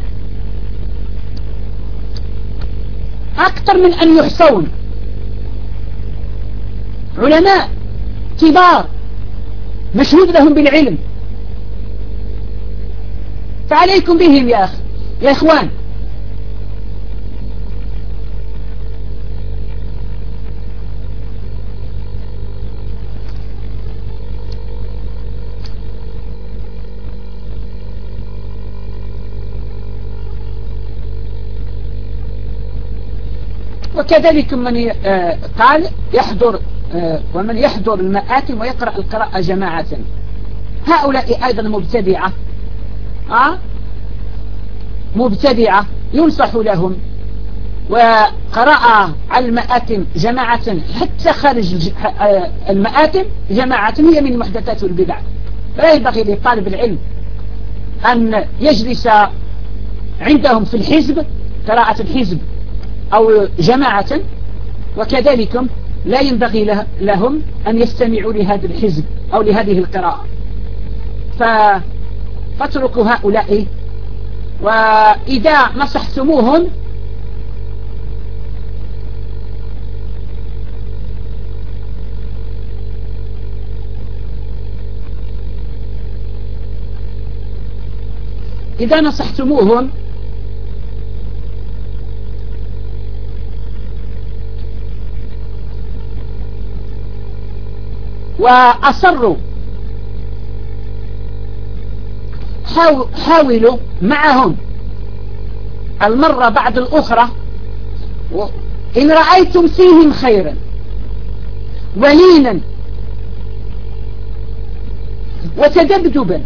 [SPEAKER 1] أكثر من أن يحصون علماء كبار مشهود لهم بالعلم، فعليكم بهم يا إخوان. وكذلك من قال يحضر ومن يحضر المآتم ويقرأ القراءة جماعة، هؤلاء أيضا مبتدعة ينصح لهم. وقراءة على المآتم جماعة حتى خارج المآتم جماعة هي من محدثات البدع. لا ينبغي لطالب العلم أن يجلس عندهم في الحزب قراءة الحزب أو جماعة، وكذلك لا ينبغي لهم أن يستمعوا لهذا الحزب أو لهذه القراءة. فاتركوا هؤلاء، وإذا نصحتموهم إذا نصحتموهم وأصروا حاولوا معهم المرة بعد الأخرى، إن رأيتم فيهم خيرا ولينا وتدبدبا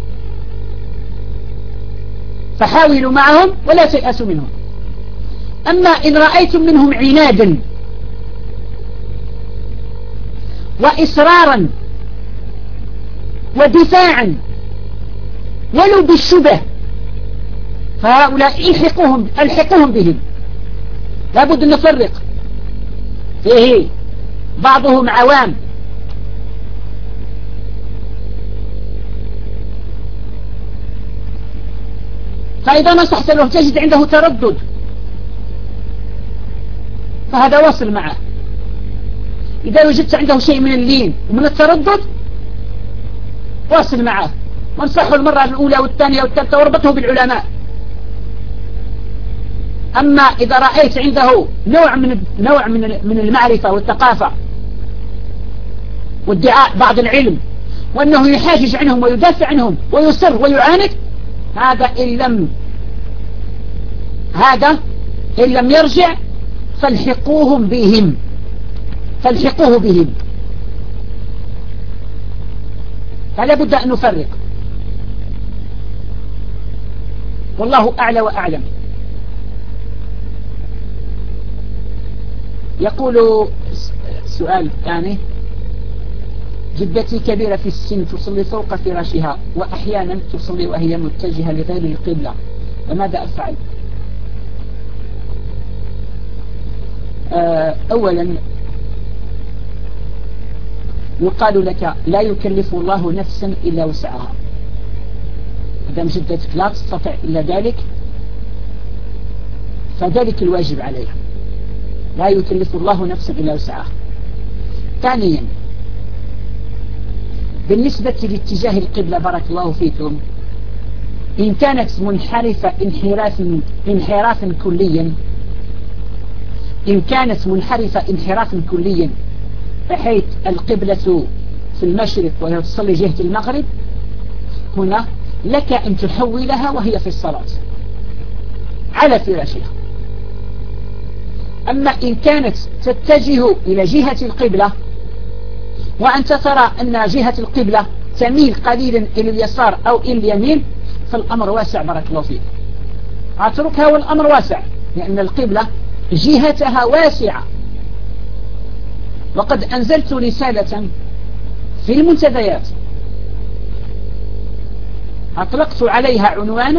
[SPEAKER 1] فحاولوا معهم ولا تيأسوا منهم. أما إن رأيتم منهم عنادا وإصرارا ودفاعا ولو بالشبه فهؤلاء الحقوهم بهم. لابد أن نفرق فيه، بعضهم عوام فإذا نصحت له تجد عنده تردد فهذا واصل معه. إذا وجدت عنده شيء من اللين ومن التردد واصل معه، وانصحه المرة الأولى والثانية والثالثة واربطه بالعلماء. أما إذا رأيت عنده نوع من المعرفة والثقافة وادعاء بعض العلم وأنه يحاجج عنهم ويدافع عنهم ويصر ويعاند، هذا إن لم يرجع فالحقوه بهم. فلا بد أن نفرق، والله أعلى وأعلم. يقول سؤال ثاني: جدتي كبيرة في السن تصلي فوق فراشها وأحيانا تصلي وهي متجهة لغير القبلة، فماذا أفعل؟ أولا يقال لك لا يكلف الله نفسا إلا وسعها. إذا جدتك لا تستطيع إلا ذلك فذلك الواجب عليها، لا يكلف الله نفسا إلا وسعها. ثانيا بالنسبة لاتجاه القبلة بارك الله فيكم، إن كانت منحرفة انحرافا كليا بحيث القبلة في المشرق وهي تصلي جهة المغرب، هنا لك أن تحولها وهي في الصلاة على فراشها. أما إن كانت تتجه إلى جهة القبلة وأنت ترى أن جهة القبلة تميل قليلا إلى اليسار أو إلى اليمين فالأمر واسع بارك الله فيك، اتركها والأمر واسع، لأن القبلة جهتها واسعة. وقد أنزلت رسالة في المنتديات أطلقت عليها عنوانا: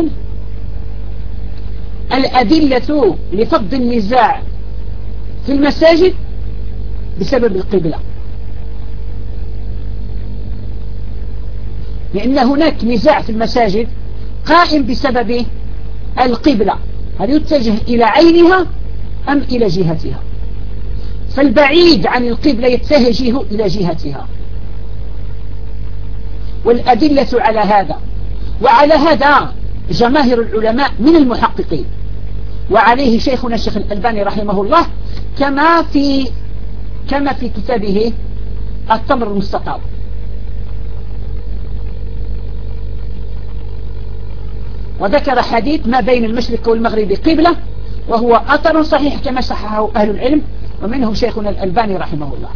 [SPEAKER 1] الأدلة لفض النزاع في المساجد بسبب القبلة، لأن هناك نزاع في المساجد قائم بسبب القبلة، هل يتجه إلى عينها أم إلى جهتها؟ فالبعيد عن القبلة يتجه إلى جهتها، والأدلة على هذا. وعلى هذا جماهير العلماء من المحققين، وعليه شيخنا الشيخ الألباني رحمه الله كما في كتابه التمر المستطاب. وذكر حديث ما بين المشرق والمغرب قبلة، وهو أثر صحيح كما صححه أهل العلم ومنهم شيخنا الألباني رحمه الله.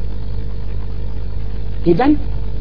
[SPEAKER 1] إذن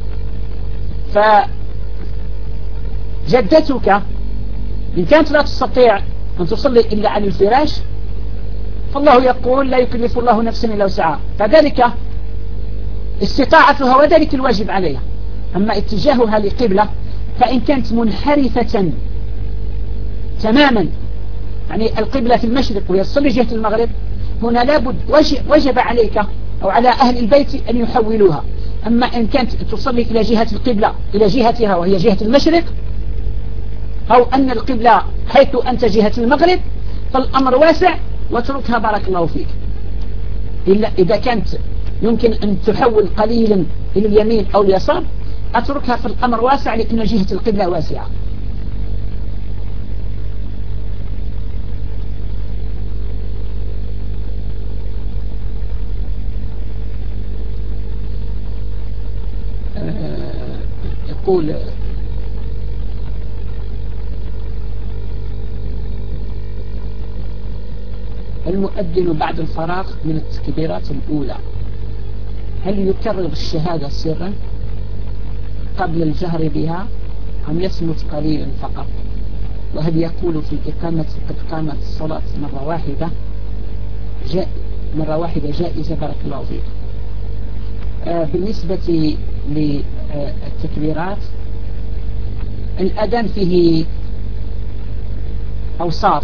[SPEAKER 1] فجدتك إن كانت لا تستطيع أن تصلي إلا على الفراش فالله يقول لا يكلف الله نفسا إلا وسعها، فذلك استطاعتها وذلك الواجب عليها. أما اتجاهها لقبلة فإن كانت منحرفة تماما، يعني القبلة في المشرق ويصلي جهة المغرب، هنا لابد وجب عليك أو على أهل البيت أن يحولوها. أما إن كانت تصلي إلى جهة القبلة إلى جهتها وهي جهة المشرق، أو أن القبلة حيث أنت جهة المغرب، فالأمر واسع واتركها بارك الله فيك. إلا إذا كانت يمكن أن تحول قليلا إلى اليمين أو اليسار اتركها، في الأمر واسع لأن جهة القبلة واسعة. يقول المؤذن بعد الفراغ من التكبيرات الأولى هل يكرر الشهادة سرا قبل الجهر بها أم يصمت قليلا فقط؟ وهل يقول في الإقامة قد قامت الصلاة مرة واحدة جائزة؟ بارك الله فيك. بالنسبة للتكبيرات الأذان فيه أوصاف،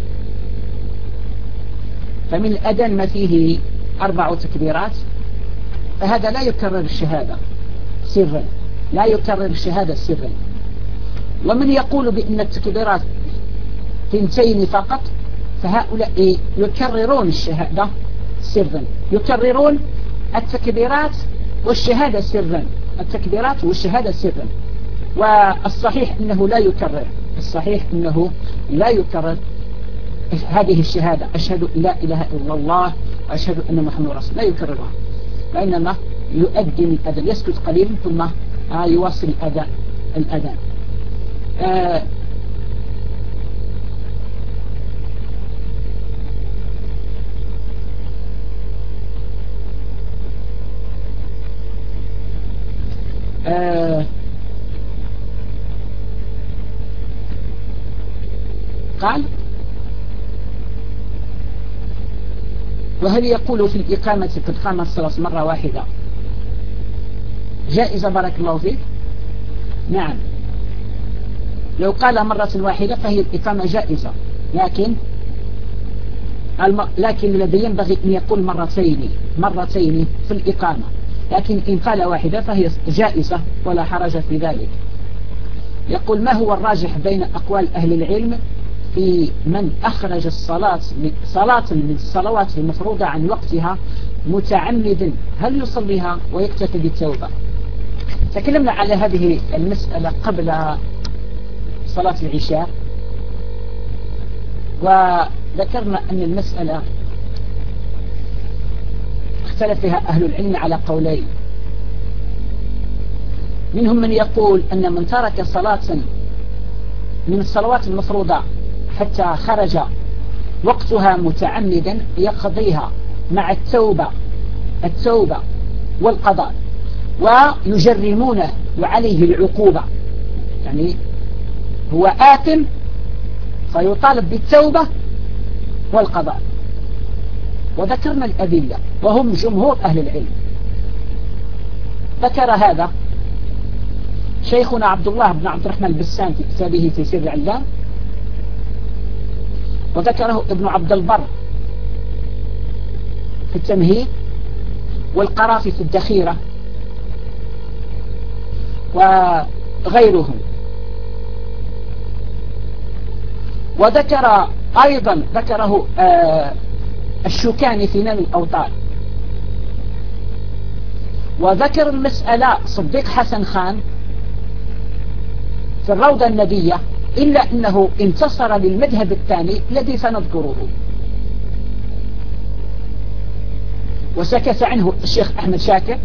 [SPEAKER 1] فمن الأذان ما فيه 4 تكبيرات، فهذا لا يكرر الشهادة سرا، لا يكرر الشهادة سرا. ومن يقول بأن التكبيرات 2 فقط فهؤلاء يكررون الشهادة سرا، يكررون التكبيرات والشهادة سرا، التكبيرات والشهادة سرا. والصحيح أنه لا يكرر، الصحيح أنه لا يكرر هذه الشهادة، أشهد أن لا إله إلا الله وأشهد أن محمد رسول الله، لا يكررها، وإنما يؤذن الأذان، يسكت قليلا ثم يواصل الأذان. قال وهل يقول في الإقامة قد قامت الصلاة مرة واحدة جائزة؟ بارك الله فيك. نعم، لو قال مرة واحدة فهي الإقامة جائزة، لكن الذي ينبغي أن يقول مرتين في الإقامة، لكن إن قال واحدة فهي جائزة ولا حرج في ذلك. يقول ما هو الراجح بين أقوال أهل العلم في من أخرج صلاة من الصلوات المفروضة عن وقتها متعمدا، هل يصليها ويكتفي بالتوبة؟ تكلمنا على هذه المسألة قبل صلاة العشاء، وذكرنا أن المسألة اختلف فيها أهل العلم على قولين. منهم من يقول أن من ترك صلاة من الصلوات المفروضة حتى خرج وقتها متعمدا يقضيها مع التوبة والقضاء، ويجرمونه وعليه العقوبة، يعني هو آثم فيطالب بالتوبة والقضاء. وذكرنا الأدلة وهم جمهور أهل العلم. ذكر هذا شيخنا عبد الله بن عبد الرحمن البسام في كتابه تيسير العلام، وذكره ابن عبد البر في التمهيد، والقرافي في الدخيرة، وغيرهم. وذكر أيضا ذكره الشوكاني في نيل الأوطار، وذكر المسألة صديق حسن خان في الروضة الندية، إلا أنه انتصر للمذهب الثاني الذي سنذكره، وسكت عنه الشيخ أحمد شاكر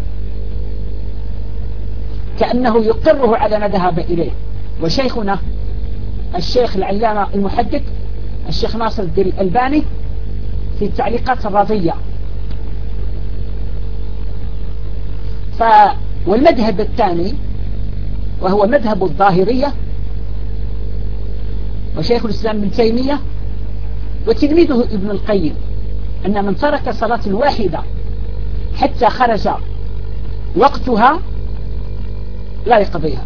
[SPEAKER 1] كأنه يقره على ما ذهب إليه. وشيخنا الشيخ العلامة المحدث الشيخ ناصر الدين الألباني في التعليقات الرضية. والمذهب الثاني وهو مذهب الظاهرية، وشيخ الإسلام ابن تيمية وتلميذه ابن القيم، أن من ترك صلاة واحدة حتى خرج وقتها لا يقضيها،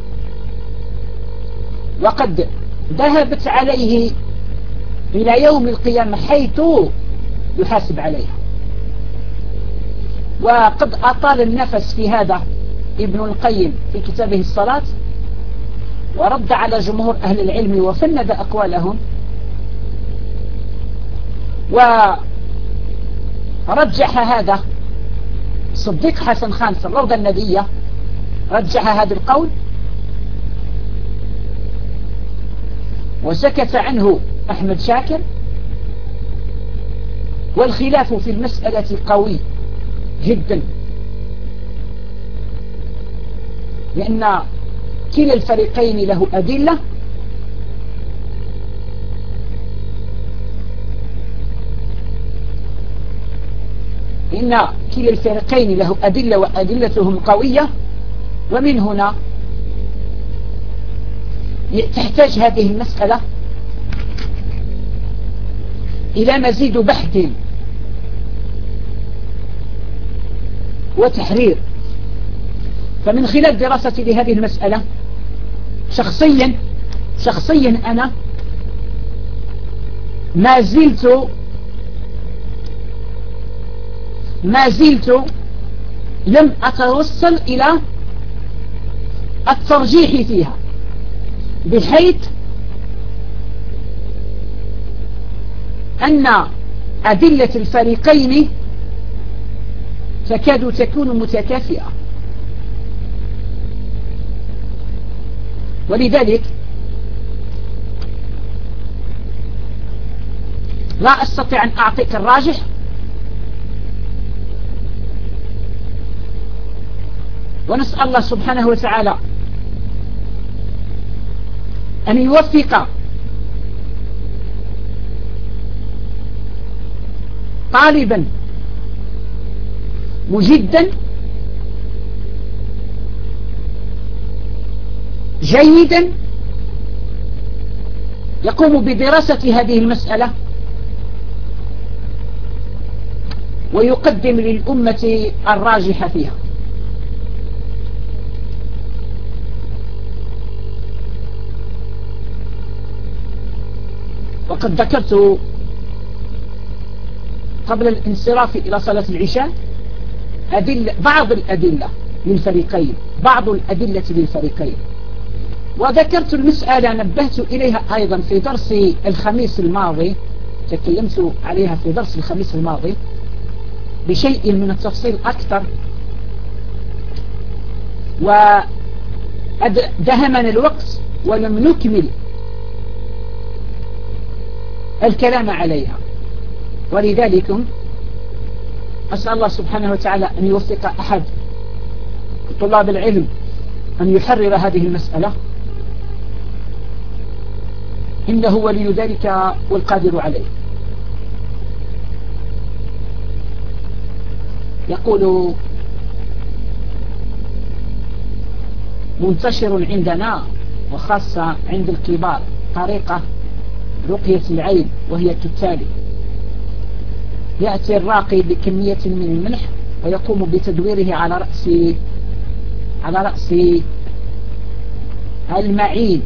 [SPEAKER 1] وقد ذهبت عليه إلى يوم القيامة حيث يحاسب عليها. وقد أطال النفس في هذا ابن القيم في كتابه الصلاة، ورد على جمهور أهل العلم وفند أقوالهم، ورجح هذا صديق حسن خان في الروضة الندية، رجح هذا القول، وسكت عنه أحمد شاكر. والخلاف في المسألة قوي جدا، لأن كلا الفريقين له أدلة، إن كلا الفريقين له أدلة وأدلتهم قوية، ومن هنا تحتاج هذه المسألة إلى مزيد بحث وتحرير. فمن خلال دراستي لهذه المسألة شخصيا أنا ما زلت لم أتوصل إلى الترجيح فيها، بحيث أن أدلة الفريقين تكاد تكون متكافئة، ولذلك لا أستطيع أن أعطيك الراجح ونسأل الله سبحانه وتعالى أن يوفق طالبا مجدا جيدا يقوم بدراسة هذه المسألة ويقدم للأمة الراجح فيها. وقد ذكرت قبل الانصراف إلى صلاة العشاء بعض الأدلة للفريقين، وذكرت المسألة نبهت إليها أيضا في درس الخميس الماضي، تكلمت عليها في درس الخميس الماضي بشيء من التفصيل أكثر، ودهمنا الوقت ولم نكمل الكلام عليها. ولذلك أسأل الله سبحانه وتعالى أن يوفق أحد طلاب العلم أن يحرر هذه المسألة، إنه ولي ذلك والقادر عليه. يقول منتشر عندنا وخاصة عند الكبار طريقة رقية العين، وهي كالتالي: يأتي الراقي بكمية من الملح ويقوم بتدويره على رأس المعين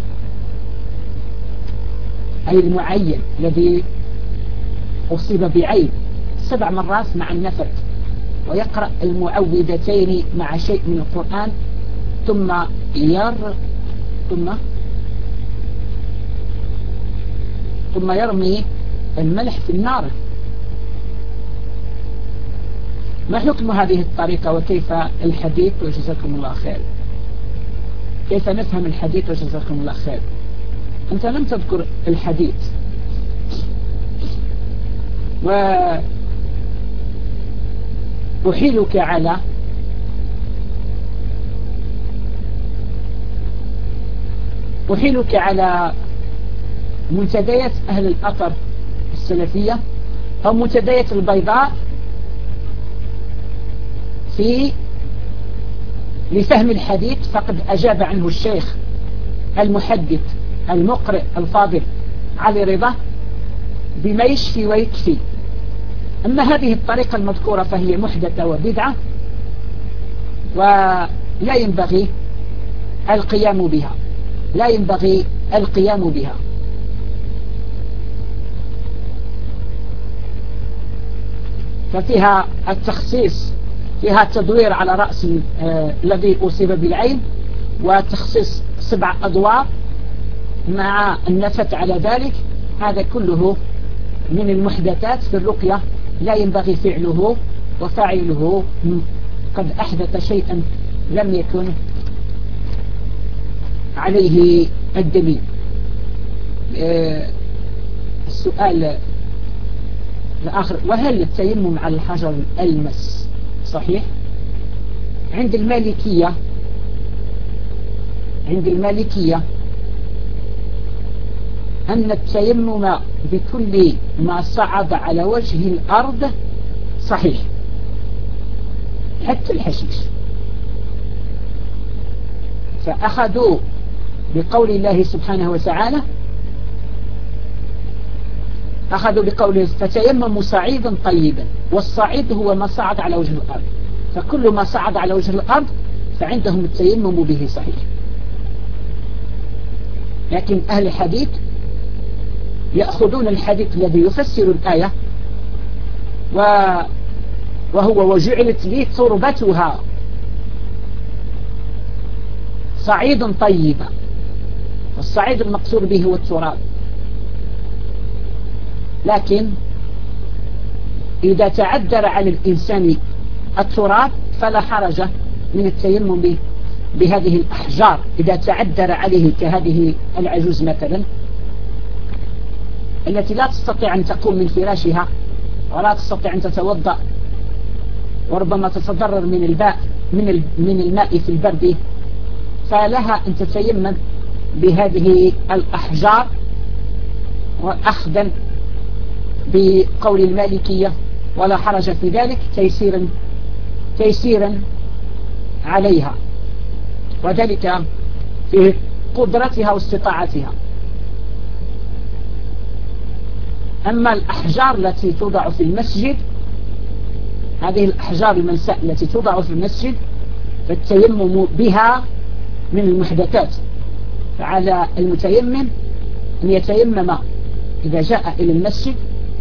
[SPEAKER 1] أي المعين الذي أصيب بعين 7 مرات مع النفث، ويقرأ المعوذتين مع شيء من القرآن، ثم يرمي الملح في النار. ما حكم هذه الطريقة وكيف الحديث وجزاكم الله خير؟ كيف نفهم الحديث وجزاكم الله خير؟ أنت لم تذكر الحديث، وأحيلك على منتديات أهل الأثر السلفية أو منتديات البيضاء لفهم الحديث، فقد أجاب عنه الشيخ المحدث المقرئ الفاضل علي رضا بما يشفي ويكفي. أما هذه الطريقة المذكورة فهي محدثة وبدعة، ولا ينبغي القيام بها. ففيها التخصيص، فيها التدوير على رأس الذي أصيب بالعين، وتخصيص 7 أدوار مع النفث على ذلك. هذا كله من المحدثات في الرقية، لا ينبغي فعله، وفاعله قد أحدث شيئا لم يكن عليه الدليل. السؤال الآخر: وهل التيمم على الحجر الألمس صحيح؟ عند عند المالكية أن التيمم بكل ما صعد على وجه الأرض صحيح حتى الحشيش. فأخذوا بقول الله سبحانه وتعالى، أخذوا بقوله فتيمموا صعيدا طيبا، والصعيد هو ما صعد على وجه الأرض، فكل ما صعد على وجه الأرض فعندهم التيمم به صحيح. لكن أهل الحديث يأخذون الحديث الذي يفسر الآية وهو وجعلت لي تربتها صعيد طيبا، والصعيد المقصود به هو التراب. لكن إذا تعذر على الإنسان التراب فلا حرج من التيمم بهذه الأحجار إذا تعذر عليه، كهذه العجوز مثلا التي لا تستطيع أن تقوم من فراشها ولا تستطيع أن تتوضأ، وربما تتضرر من الماء في البرد، فلها أن تتيمم بهذه الأحجار، وأخذا بقول المالكية ولا حرج في ذلك تيسيرا عليها، وذلك في قدرتها واستطاعتها. أما الأحجار التي توضع في المسجد، هذه الأحجار المنساء التي توضع في المسجد فالتيمم بها من المحدثات، فعلى المتيمم أن يتيمم إذا جاء إلى المسجد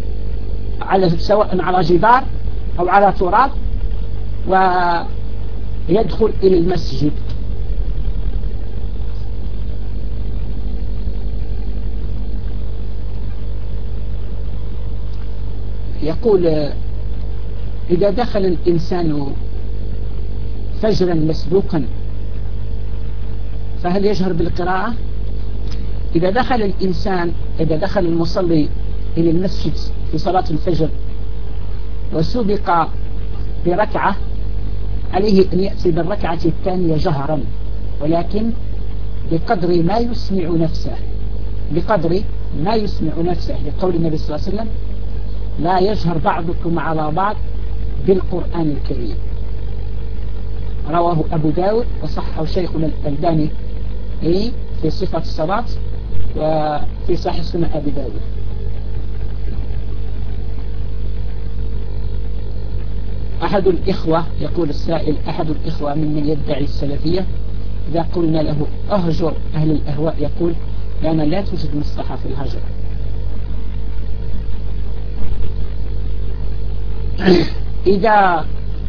[SPEAKER 1] سواء على جدار أو على تراب ويدخل إلى المسجد. يقول إذا دخل الإنسان فجرا مسبوقا فهل يجهر بالقراءة؟ إذا دخل المصلي إلى المسجد في صلاة الفجر وسبق بركعة، عليه أن يأتي بالركعة الثانية جهرا، ولكن بقدر ما يسمع نفسه، لقول النبي صلى الله عليه وسلم لا يجهر بعضكم على بعض بالقرآن الكريم. رواه أبو داود وصححه شيخنا الألباني في صفة الصلاة وفي صحيح سنن أبي داود. أحد الإخوة، يقول السائل، أحد الإخوة ممن يدعي السلفية إذا قلنا له أهجر أهل الأهواء يقول لأن لا توجد مصلحة في الهجر. إذا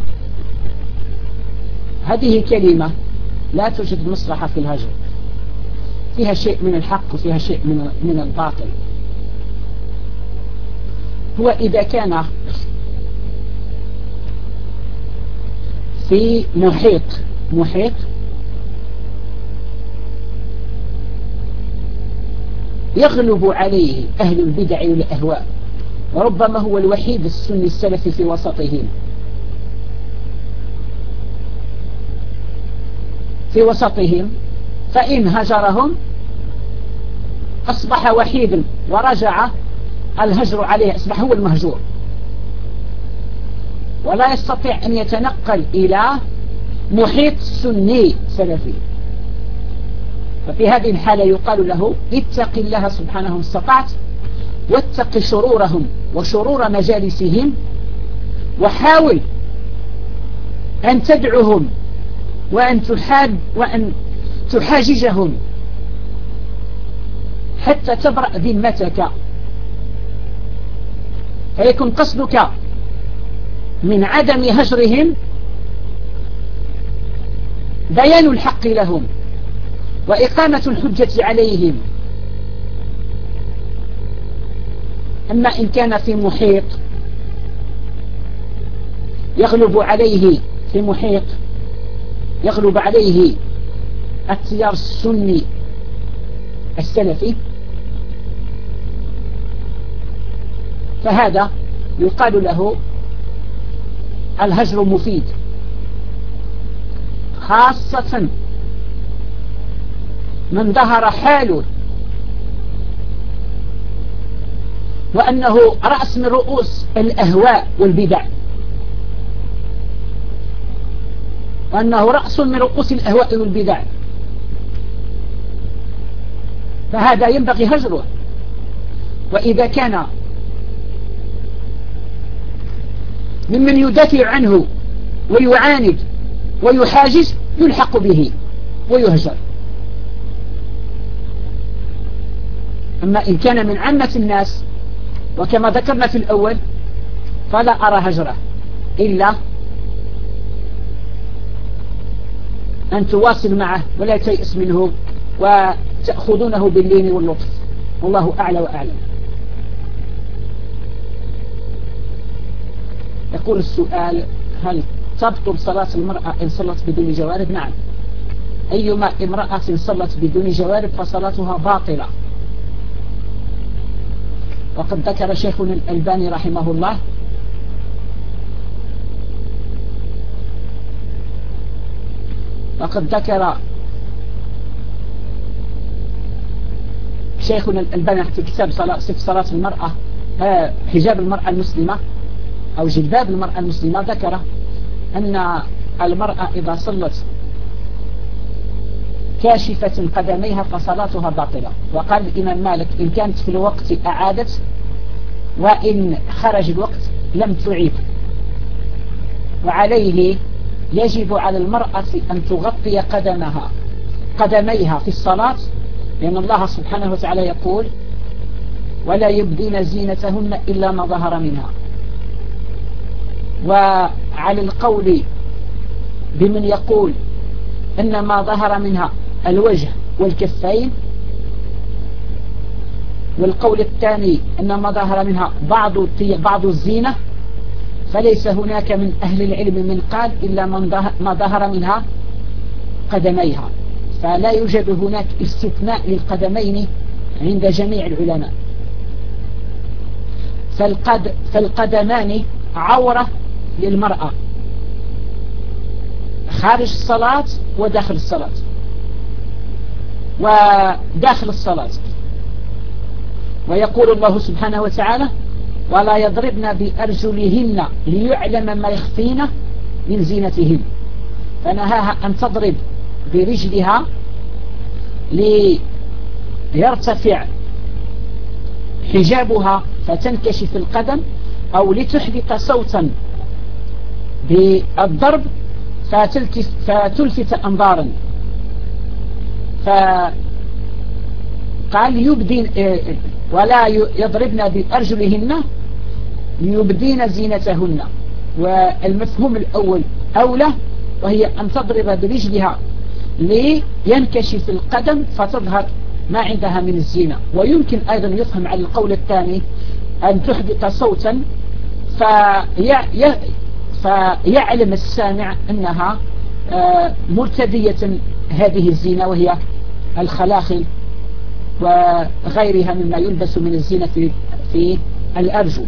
[SPEAKER 1] هذه كلمة لا توجد مصلحة في الهجر، فيها شيء من الحق وفيها شيء من الباطل. هو إذا كان في محيط يغلب عليه أهل البدع والأهواء، وربما هو الوحيد السني السلفي في وسطهم، فإن هجرهم أصبح وحيدا ورجع الهجر عليه، أصبح هو المهجور ولا يستطيع أن يتنقل إلى محيط سني سلفي. ففي هذه الحالة يقال له اتق الله سبحانه استطعت، واتق شرورهم وشرور مجالسهم، وحاول أن تدعوهم وأن تحاججهم حتى تبرأ ذمتك، فيكون قصدك من عدم هجرهم بيان الحق لهم وإقامة الحجة عليهم. أما إن كان في محيط يغلب عليه التيار السني السلفي، فهذا يقال له الهجر مفيد، خاصة من ظهر حاله وأنه رأس من رؤوس الأهواء والبدع، وأنه رأس من رؤوس الأهواء والبدع، فهذا ينبغي هجره. وإذا كان ممن يدافع عنه ويعاند ويحاجز يلحق به ويهجر. أما إن كان من عامة الناس وكما ذكرنا في الأول فلا أرى هجره إلا أن تواصل معه ولا تيأس منه وتأخذونه باللين واللطف، والله أعلى وأعلم. يقول السؤال: هل تبطل صلاة المرأة إن صلت بدون جوارب؟ نعم، أيما امرأة صلت بدون جوارب فصلاتها باطلة. وقد ذكر شيخنا الألباني رحمه الله شيخنا الألباني في كتاب صلاة المرأة حجاب المرأة المسلمة أو جلباب المرأة المسلمة، ذكر أن المرأة إذا صلت كاشفة قدميها فصلاتها باطلة. وقال الإمام مالك: إن كانت في الوقت أعادت، وإن خرج الوقت لم تعيد. وعليه يجب على المرأة أن تغطي قدميها في الصلاة، لأن الله سبحانه وتعالى يقول: ولا يبدين زينتهن إلا ما ظهر منها. وعلى القول بمن يقول إن ما ظهر منها الوجه والكفين، والقول الثاني إن ما ظهر منها بعض الزينة، فليس هناك من أهل العلم من قال إلا ما ظهر منها قدميها، فلا يوجد هناك استثناء للقدمين عند جميع العلماء. فالقدمان عورة للمرأة خارج الصلاة وداخل الصلاة. وداخل الصلاة ويقول الله سبحانه وتعالى: ولا يضربن بأرجلهن ليعلم ما يخفين من زينتهن. فنهاها أن تضرب برجلها ليرتفع حجابها فتنكشف القدم، أو لتحدث صوتا بالضرب فتلفت أنظارا. فقال يبدين ولا يضربن بأرجلهن يبدين زينتهن. والمفهوم الأول أولى، وهي أن تضرب برجلها لينكشف القدم فتظهر ما عندها من الزينة. ويمكن أيضا يفهم على القول الثاني أن تحدث صوتا فيعلم السامع أنها مرتدية هذه الزينة، وهي الخلاخل وغيرها مما يلبس من الزينة في الأرجل.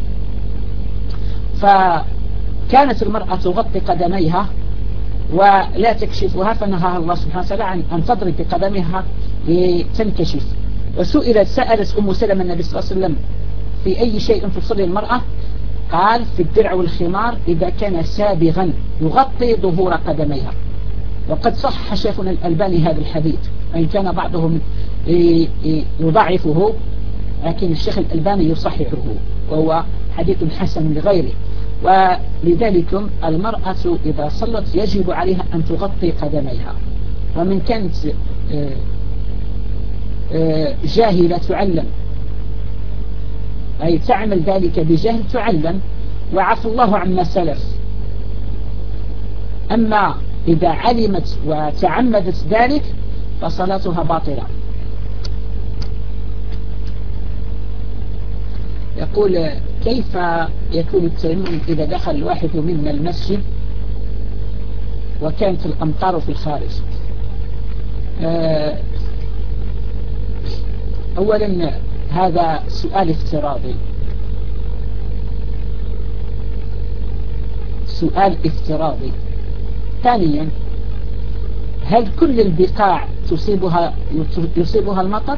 [SPEAKER 1] فكانت المرأة تغطي قدميها ولا تكشفها، فنهاها الله سبحانه وتعالى عن أن تضرب بقدمها لتنكشف. سألت أم سلمة النبي صلى الله عليه وسلم: في أي شيء تصلي المرأة؟ قال: في الدرع والخمار إذا كان سابغا يغطي ظهور قدميها. وقد صح شيخنا الألباني هذا الحديث، وإن كان بعضهم يضعفه، لكن الشيخ الألباني يصححه، وهو حديث حسن لغيره. ولذلك المرأة إذا صلت يجب عليها أن تغطي قدميها. ومن كانت جاهلة تعلم، أي تعمل ذلك بجهل تعلم، وعفى الله عما سلف. أما إذا علمت وتعمدت ذلك فصلاتها باطلة. يقول: كيف يكون التيمم إذا دخل الواحد منا المسجد وكانت الأمطار في الخارج؟ أولا هذا سؤال افتراضي. ثانيا هل كل البقاع يصيبها المطر؟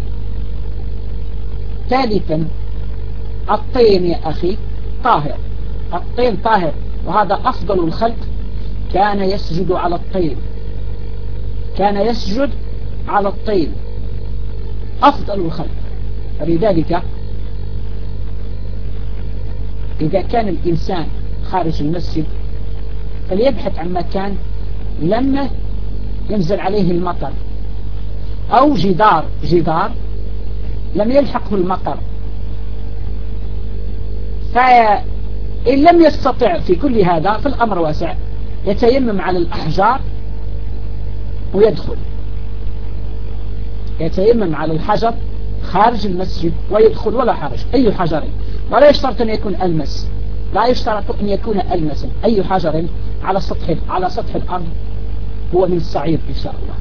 [SPEAKER 1] ثالثا الطين يا أخي طاهر، الطين طاهر، وهذا أفضل الخلق كان يسجد على الطين، كان يسجد على الطين أفضل الخلق. فلذلك إذا كان الإنسان خارج المسجد فليبحث عن مكان لما ينزل عليه المطر، أو جدار لم يلحقه المطر، فإن لم يستطع في كل هذا فالأمر واسع، يتيمم على الأحجار ويدخل، يتيمم على الحجر خارج المسجد ويدخل ولا حرج، أي حجر، ولا يشترط أن يكون ألمس، لا يشترط أن يكون ألمسا، أي حجر على سطح الأرض هو من الصعيد إن شاء الله.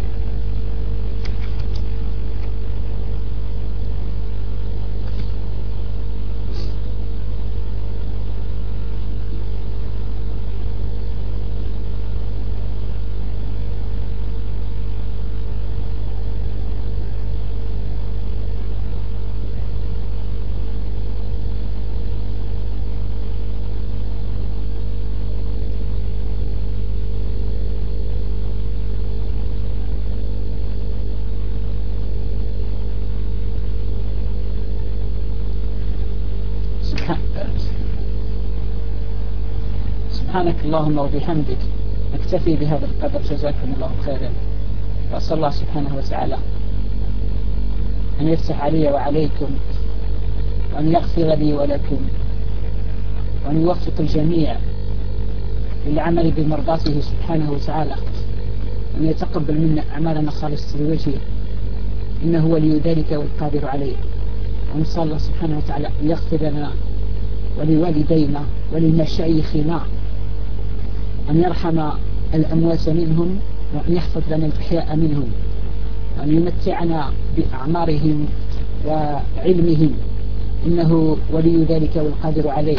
[SPEAKER 1] سبحانك اللهم وبحمدك، نكتفي بهذا القدر، جزاكم الله خيرا، وأسأل الله سبحانه وتعالى أن يفتح علي وعليكم، وأن يغفر لي ولكم، وأن يوفق الجميع للعمل بمرضاته سبحانه وتعالى، وأن يتقبل منا أعمالنا خالصة لوجهه، إنه ولي ذلك والقادر عليه. ونسأل الله سبحانه وتعالى أن يغفر لنا ولوالدينا ولمشايخنا، أن يرحم الأموات منهم، وأن يحفظ لنا الأحياء منهم، وأن يمتعنا بأعمارهم وعلمهم، إنه ولي ذلك والقادر عليه.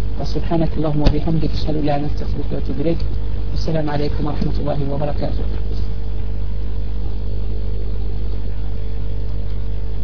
[SPEAKER 1] وسبحانك اللهم وبحمدك، أشهد أن لا إله إلا أنت، أستغفرك وأتوب إليك. والسلام عليكم ورحمة الله وبركاته.